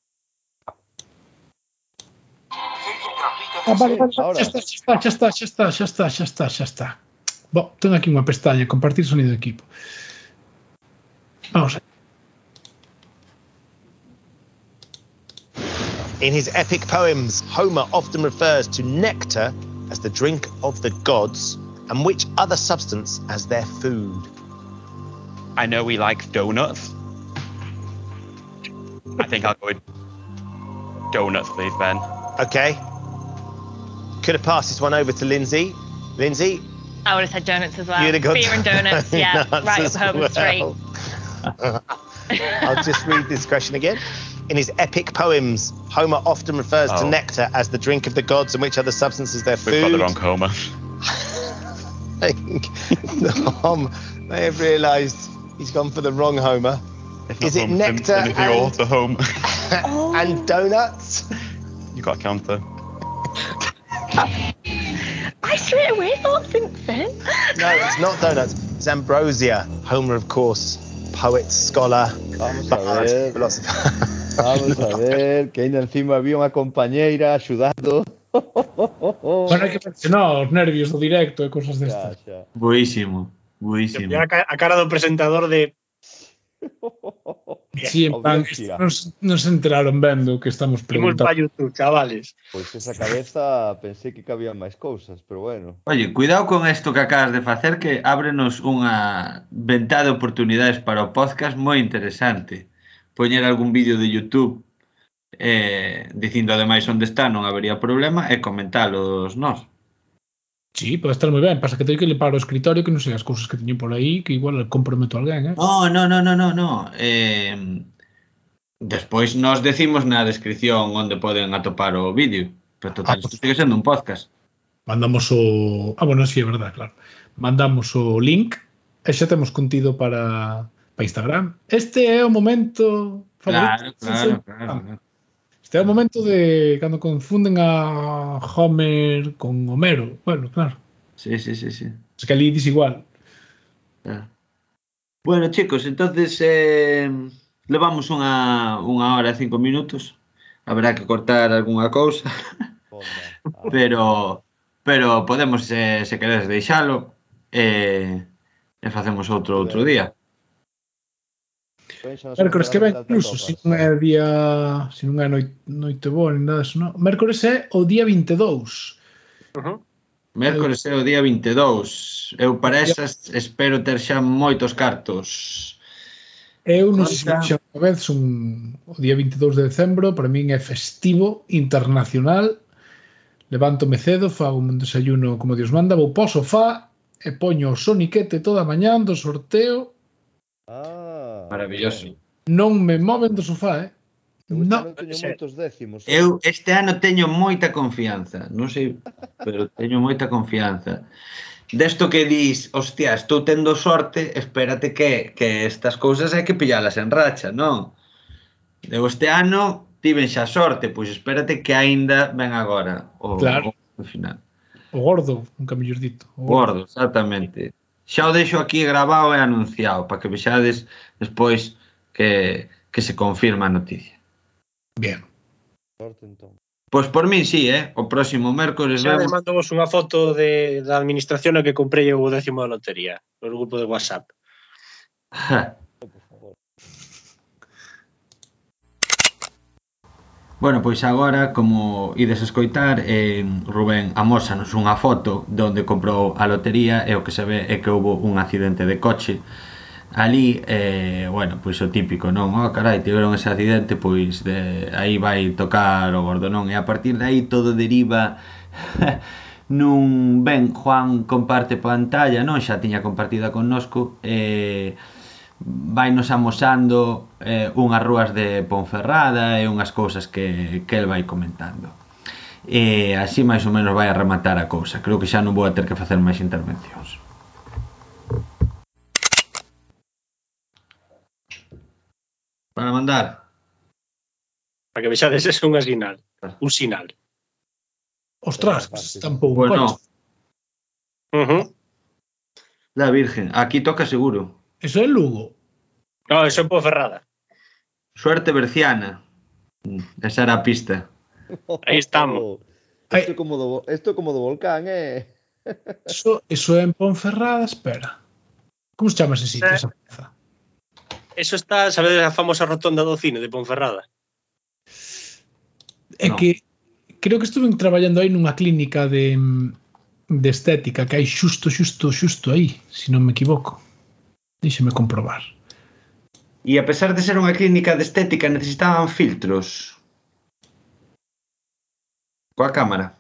Ah, vale, vale, Ahora. xa está, xa está, xa está, xa está, xa está, xa está, xa está. Bo, tengo aquí unha pestaña, compartir sonido de equipo. Vamos a... In his epic poems, Homer often refers to nectar as the drink of the gods and which other substance as their food. I know we like donuts. I think I'll go with donuts, please, Ben. Okay. Could have passed this one over to Lindsay. Lindsay, I would have said donuts as well. you'd have got Beer and donuts, yeah, donuts right up as home straight. well. I'll just read this question again. In his epic poems, Homer often refers to Oh. nectar as the drink of the gods and which other substance is their food. We've got the wrong Homer. I think Tom may have realised he's gone for the wrong Homer. If not Is it Homer, then- nectar then it's the and- author Homer. and donuts? You got a counter. I straight away thought Vincent. No, it's not donuts. It's ambrosia. Homer, of course, poet, scholar, Vamos a bard, ver. philosopher. Vamos a ver, que ainda encima había unha compañeira axudando. Bueno, hai que mencionar os nervios do directo e cosas Xa, destas. xa. Buísimo, Se buísimo. ve a, ca- a cara do presentador de... Sí, en plan, Audiencia. nos, nos enteraron vendo que estamos Imos preguntando. pa YouTube, chavales. Pois esa cabeza pensei que cabían máis cousas, pero bueno. Oye, cuidado con isto que acabas de facer, que ábrenos unha ventá de oportunidades para o podcast moi interesante. Poñer algún vídeo de YouTube eh, dicindo ademais onde está, non habería problema, e comentalos nós. Sí, pode estar moi ben. Pasa que teño que limpar o escritorio que non sei as cousas que teño por aí, que igual comprometo a alguén, eh? No, no, no, no, no, no. Eh, despois nós decimos na descripción onde poden atopar o vídeo. Pero total, Ah, isto pues- sigue sendo un podcast. Mandamos o... Ah, bueno, sí, é verdad, claro. Mandamos o link e xa temos contido para, para Instagram. Este é o momento favorito. Claro, claro, claro, claro. Este é o momento de cando confunden a Homer con Homero. Bueno, claro. Sí, sí, sí, sí. Es que ali dis igual. Claro. Bueno, chicos, entonces eh, levamos unha, unha hora e cinco minutos. Haberá que cortar algunha cousa, Onda. pero pero podemos, eh, se queres deixalo, e, e facemos outro outro día. Mércores que ven incluso, se non é día, se non é noite, noite boa nin nada disso, non. Mércores é o día vinte e dous. Mércores é o día vinte e dous. Eu para esas espero ter xa moitos cartos. Eu non sei se me xa unha vez, un, o día vinte e dous de decembro, para min é festivo internacional. Levántome cedo, fago un desayuno como Dios manda, vou po sofá e poño o soniquete toda a mañán do sorteo. Ah, Maravilloso. Non me moven do sofá, eh? Eu este No. ano teño moitos décimos. eh. Eu este ano teño moita confianza, non sei, pero teño moita confianza. Desto que dis, hostia, estou tendo sorte, espérate que, que estas cousas hai que pillalas en racha, non? Eu este ano tiven xa sorte, pois espérate que aínda ven agora o, Claro. o final. O gordo, nunca mellor dito. O Gordo, exactamente. Xa o deixo aquí grabado e anunciado para que vexades despois que, que se confirma a noticia. Bien. Sorte, entón. Pois por min sí, eh? O próximo mércores Xa vemos. les mando vos unha foto de, da administración a que comprei o décimo da lotería no grupo de WhatsApp. Bueno, pois agora, como ides escoitar, eh, Rubén amósanos unha foto de onde comprou a lotería e o que se ve é que houve un accidente de coche. Ali, eh, bueno, pois o típico, non? Oh, carai, tiveron ese accidente, pois de aí vai tocar o gordo, non? E a partir de aí todo deriva nun... Ben, Juan comparte pantalla, non? Xa tiña compartida connosco, e... Eh, vainos amosando eh, unhas rúas de Ponferrada e unhas cousas que, que el vai comentando. E así máis ou menos vai a rematar a cousa. Creo que xa non vou a ter que facer máis intervencións. Para mandar. Para que vexades, é un sinal. Un sinal. Ostras, pues tampouco Bueno, coche. Uh-huh. La Virgen, aquí toca seguro. Eso é Lugo. No, eso é Ponferrada. Suerte berciana. Esa era a pista. Aí estamos. Esto é como do, esto é como do volcán, eh? Eso, eso é en Ponferrada, espera. Como se chama ese sitio, Eh. esa plaza? Eso está, sabedes a famosa rotonda do cine de Ponferrada? É No. que creo que estuve traballando aí nunha clínica de, de estética que hai xusto, xusto, xusto aí, se non me equivoco. Díxeme comprobar. E a pesar de ser unha clínica de estética necesitaban filtros. Coa cámara.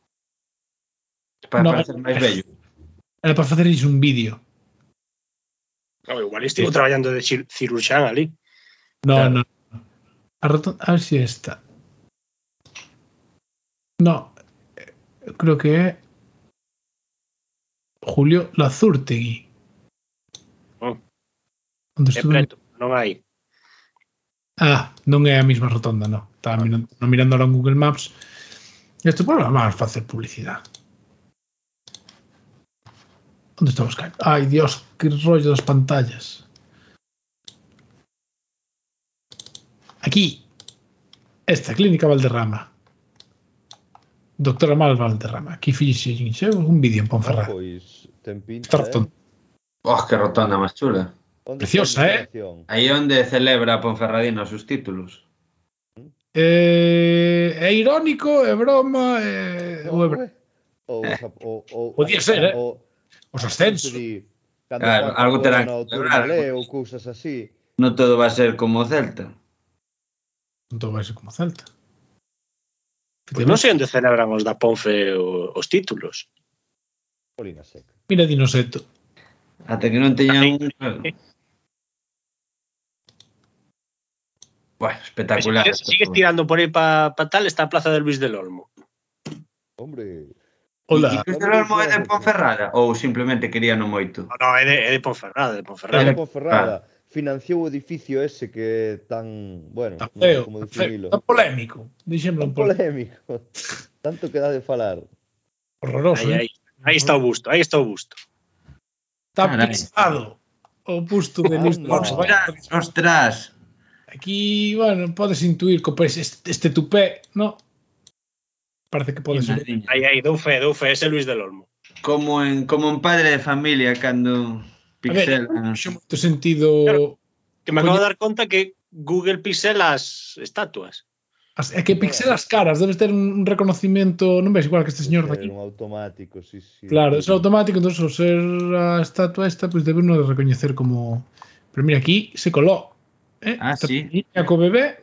Para No, parecer máis bello. Era para facer iso un vídeo. No, igual estivo sí. traballando de cir cirurxán ali. No, Claro. no. A, roton- a ver si esta. No, eu creo que é Julio Lazurtegui. Oh. Onde É estuve... preto, non hai. Ah, non é a mesma rotonda, no. Estaba Ah. mirando, no, mirando ahora en Google Maps. Isto por máis facer publicidade. Onde está o Skype? Ai, Dios, que rollo das pantallas. Aquí. Esta, Clínica Valderrama. Doctora Mal Valderrama. Aquí fixe un vídeo en Ah, Ponferrada. pois, ten pinta, Está eh? rotonda. Oh, que rotonda máis chula. Onde Preciosa, está a eh? instalación? Aí onde celebra a Ponferradina os seus títulos. Eh, é irónico, é broma, é... No, ou é ver- eh? Ou, os ap- ou, ou, Podía as- ser, eh? ou, Os a ascensos. xente di, cando Claro, fa algo terán campioa que no celebrar. Tourmalet ou cousas así. Non todo vai ser como o Celta. Non todo vai ser como Celta. Pois non sei onde celebran os da Ponfe o, os títulos. Polina seca. Mira Dinoseto. Ata que non teñan un... Bueno, espectacular. Si sigues tirando por aí para pa tal, está a Plaza del Luis del Olmo. Hombre, Hola. E Luis del Olmo é de Ponferrada? Ou simplemente queríano moito? No, no, é de, é de Ponferrada, de é Ponferrada. de Ponferrada. Financiou o edificio ese que é tan, bueno, Tan non sei feo, como tan feo, definilo. tan polémico. Dixémolo Tan un polémico. polémico. Tanto que dá de falar. Horroroso, Aí, eh? aí. Aí está o busto, aí está o busto. Está Carai. pixado o busto de Luis Anda. Alonso. Ostras, ostras. Aquí, bueno, podes intuir que pues, este, este tupé, ¿no? Parece que pode ser. Imagina. Aí, aí, dou fe, dou fe, ese Luis del Olmo. Como en, como en Padre de Familia cando A ver, pixelan. fixo moito sentido. Claro. Que me acabo Coñe- de dar conta que Google pixela as estatuas. As- É que pixela as caras, debes ter un reconocimiento, non ves igual que este señor de Ser aquí. un automático, sí, sí. Claro, é automático, entón ao ser a estatua esta, pois pues debe uno de recoñecer como. Pero mira, aquí se coló. Eh? Ah, Esta sí. pequeniña co bebé.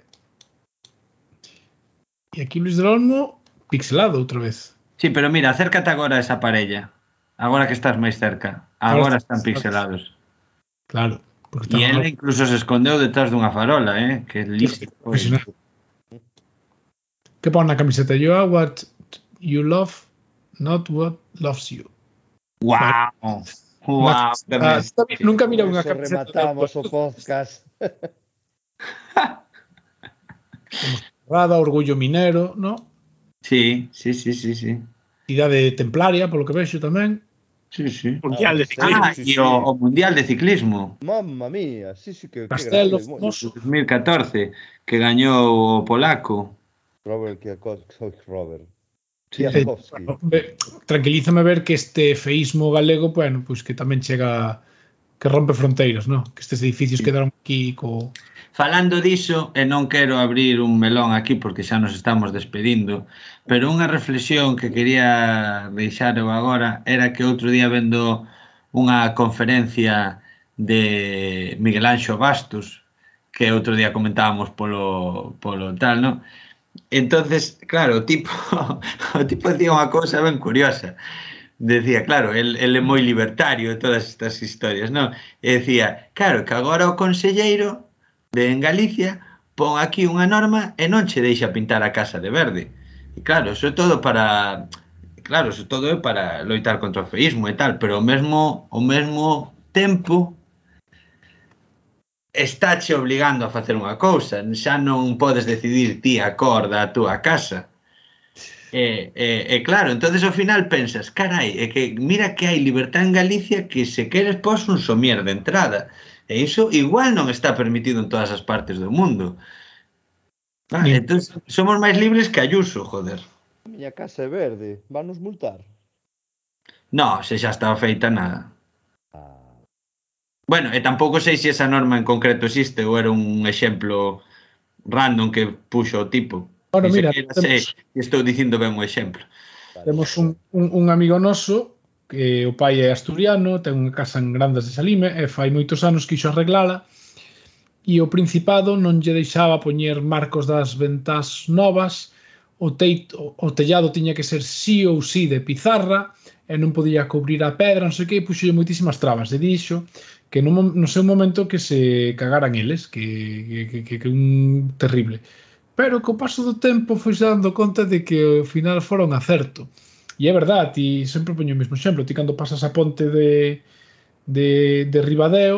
E aquí Luis del Olmo pixelado outra vez. Sí, pero mira, acércate agora a esa parella. Agora que estás máis cerca. Agora están pixelados. Claro. Porque E estaban ele incluso se escondeu detrás dunha farola, eh? Que listo. profesional. Que pon na camiseta? You are what you love, not what loves you. Wow. Wow. Ah, nunca mira Por unha eso camiseta. rematamos o podcast. Rada, orgullo minero, ¿no? Sí, sí, sí, sí, sí. Cidade templaria, polo que vexo tamén. Sí, sí. Mundial de sí, ciclismo. Ah, sí, e sí. o, o Mundial de Ciclismo. Mamma mía, sí, sí, que, que Castelo, grande. Moi- famoso. dos mil catorce, que gañou o polaco. Robert Kwiatkowski, Robert. Sí, sí. Kwiatkowski. Bueno, ve- tranquilízame ver que este feísmo galego, bueno, pois que tamén chega que rompe fronteiras, ¿no? Que estes edificios quedaron aquí co Falando diso, e non quero abrir un melón aquí porque xa nos estamos despedindo, pero unha reflexión que quería deixar eu agora era que outro día vendo unha conferencia de Miguel Anxo Bastos, que outro día comentábamos polo, polo tal, ¿no? Entonces, claro, o tipo, o tipo decía unha cousa ben curiosa. Decía, claro, el, el é moi libertario de todas estas historias, non? E decía, claro, que agora o conselleiro de en Galicia pon aquí unha norma e non che deixa pintar a casa de verde. E claro, eso é todo para claro, eso todo é para loitar contra o feísmo e tal, pero ao mesmo ao mesmo tempo estáche obligando a facer unha cousa, xa non podes decidir ti a cor da túa casa. E, e, e claro, entonces ao final pensas, carai, é que mira que hai libertad en Galicia que se queres pos un somier de entrada. E iso igual non está permitido en todas as partes do mundo. Ah, Nin- entonces somos máis libres que Ayuso, joder. A miña casa é verde, vanos multar. No, se xa estaba feita nada. Ah, Bueno, e tampouco sei se esa norma en concreto existe ou era un exemplo random que puxo o tipo. Ahora, Ni mira, sequera sei temos, se estou dicindo ben o exemplo. vale, temos vale, un, vale. un, un amigo noso que o pai é asturiano, ten unha casa en Grandas de Salime e fai moitos anos quixo arreglala e o Principado non lle deixaba poñer marcos das ventás novas, o, teito, o tellado tiña que ser sí ou sí de pizarra e non podía cubrir a pedra, non sei que, e puxolle moitísimas trabas e dixo que no, no seu momento que se cagaran eles, que, que, que, que un terrible. Pero co paso do tempo foi dando conta de que ao final fora un acerto. E é verdade, ti sempre poño o mesmo exemplo, ti cando pasas a ponte de, de, de Ribadeo,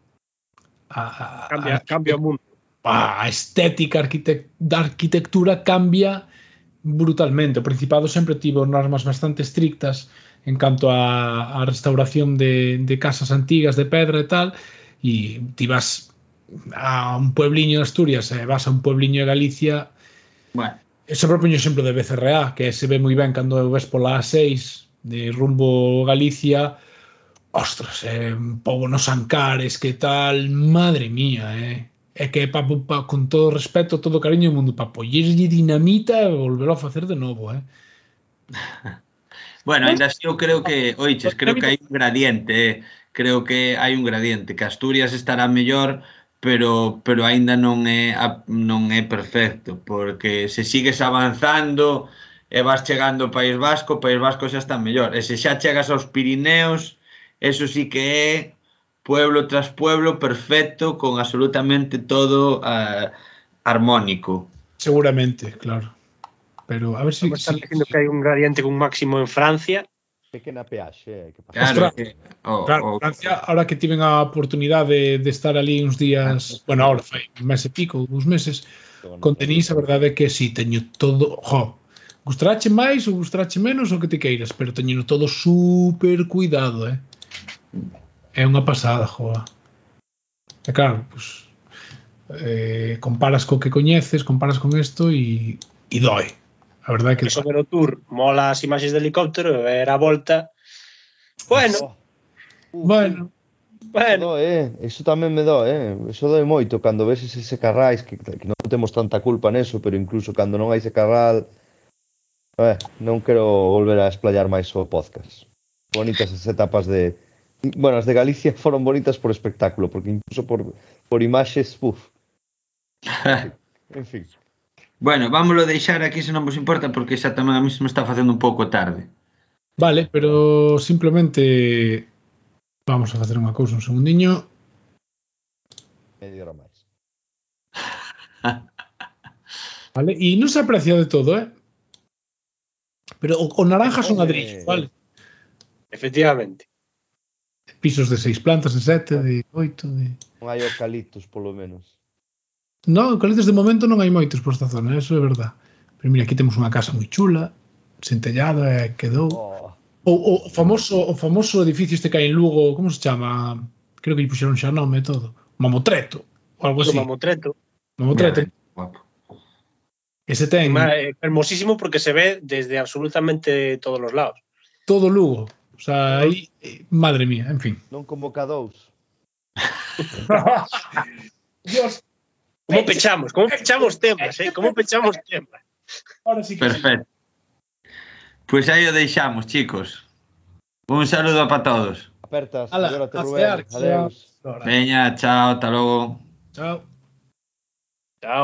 a, a, Cambia, a, cambia o mundo. a estética arquitect, da arquitectura cambia brutalmente. O Principado sempre tivo normas bastante estrictas en canto a, a restauración de, de casas antigas de pedra e tal, e ti vas a un puebliño de Asturias e vas a un puebliño de Galicia. Bueno, Eu sempre poño o exemplo de B C R A, que se ve moi ben cando ves pola A seis de rumbo Galicia. Ostras, é un pobo nos Ancares, que tal, madre mía, eh. É que pa, pa, con todo respeto, todo o cariño do mundo, para pollerlle dinamita e volverlo a facer de novo, eh. bueno, Pois, ainda así eu creo que, oiches, creo que dinamita, hai un gradiente, eh. Creo que hai un gradiente, que Asturias estará mellor, pero pero aínda non é a- non é perfecto, porque se sigues avanzando e vas chegando ao País Vasco, o País Vasco xa está mellor. E se xa chegas aos Pirineos, eso sí que é pueblo tras pueblo perfecto con absolutamente todo ah, armónico. seguramente, claro. Pero a ver si, Vamos a si, estar diciendo si. que hai un gradiente con máximo en Francia. Pequena peaxe, hai que pasar. Claro, é Ostras, que o, claro, o, Francia, ahora que tiven a oportunidade de, de estar ali uns días, bueno, ahora fai un mes e pico, dous meses, con Denis, a verdade é que si, teño todo, jo, gustarache máis ou gustarache menos o que te queiras, pero teño todo super cuidado, eh. É unha pasada, joa. E claro, pues, eh, comparas co que coñeces, comparas con isto e, e dói. A verdade é que Que dói. sobre o tour mola as imaxes de helicóptero e ver a volta. Bueno, Oh, uf, Bueno, Iso bueno. doe, eh? Iso tamén me doe, eh? Iso doe moito cando ves ese secarrais que, que non temos tanta culpa neso, pero incluso cando non hai secarral, eh, non quero volver a esplayar máis o podcast. Bonitas as etapas de... Bueno, as de Galicia foron bonitas por espectáculo, porque incluso por, por imaxes, uf. En fin, en fin. Bueno, vámoslo deixar aquí se non vos importa porque xa tamén a mí se me está facendo un pouco tarde. vale, pero simplemente vamos a facer unha cousa un segundiño. Media hora máis. Vale, e non se aprecia de todo, eh? Pero o, o naranja son ladrillos, Home, vale? Efectivamente. Pisos de seis plantas, de sete, de oito, de... non hai eucaliptos, polo menos. No, eucaliptos de momento non hai moitos por esta zona, eso é verdad. Pero mira, aquí temos unha casa moi chula, sen tellado, e quedou. Oh, O, o famoso o famoso edificio este que hai en Lugo, como se chama? Creo que lle puxeron xa nome e todo. Mamotreto, ou algo E o así. mamotreto. Mira, Mamotreto. ben, guapo. Ese ten É hermosísimo porque se ve desde absolutamente todos os lados. todo Lugo. O sea, aí, eh, madre mía, en fin. non como ca dous. Dios, Como pechamos, como pechamos temas, eh? Como pechamos temas. ahora sí que sí. Perfecto. Pois aí o deixamos, chicos. Un saludo para todos. Apertas, Ala, mellórate, a Rubén. cear, que se va. Adeus. Ahora. Veña, chao, ata logo. Chao. Chao.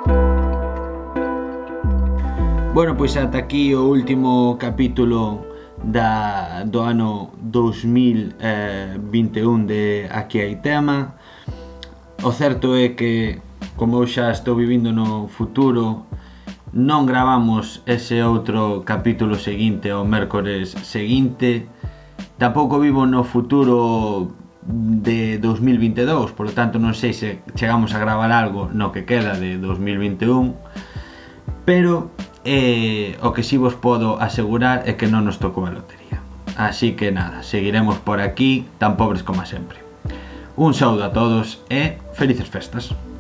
Bueno, pois ata aquí o último capítulo da, do ano dous mil vinte e un de Aquí hai tema. O certo é que, como eu xa estou vivindo no futuro, non gravamos ese outro capítulo seguinte ao mércores seguinte. Tampouco vivo no futuro de dous mil vinte e dous, por lo tanto non sei se chegamos a gravar algo no que queda de dous mil vinte e un, pero eh, o que si vos podo asegurar é que non nos tocou a lotería. Así que nada, seguiremos por aquí tan pobres como sempre. Un saúdo a todos e felices festas.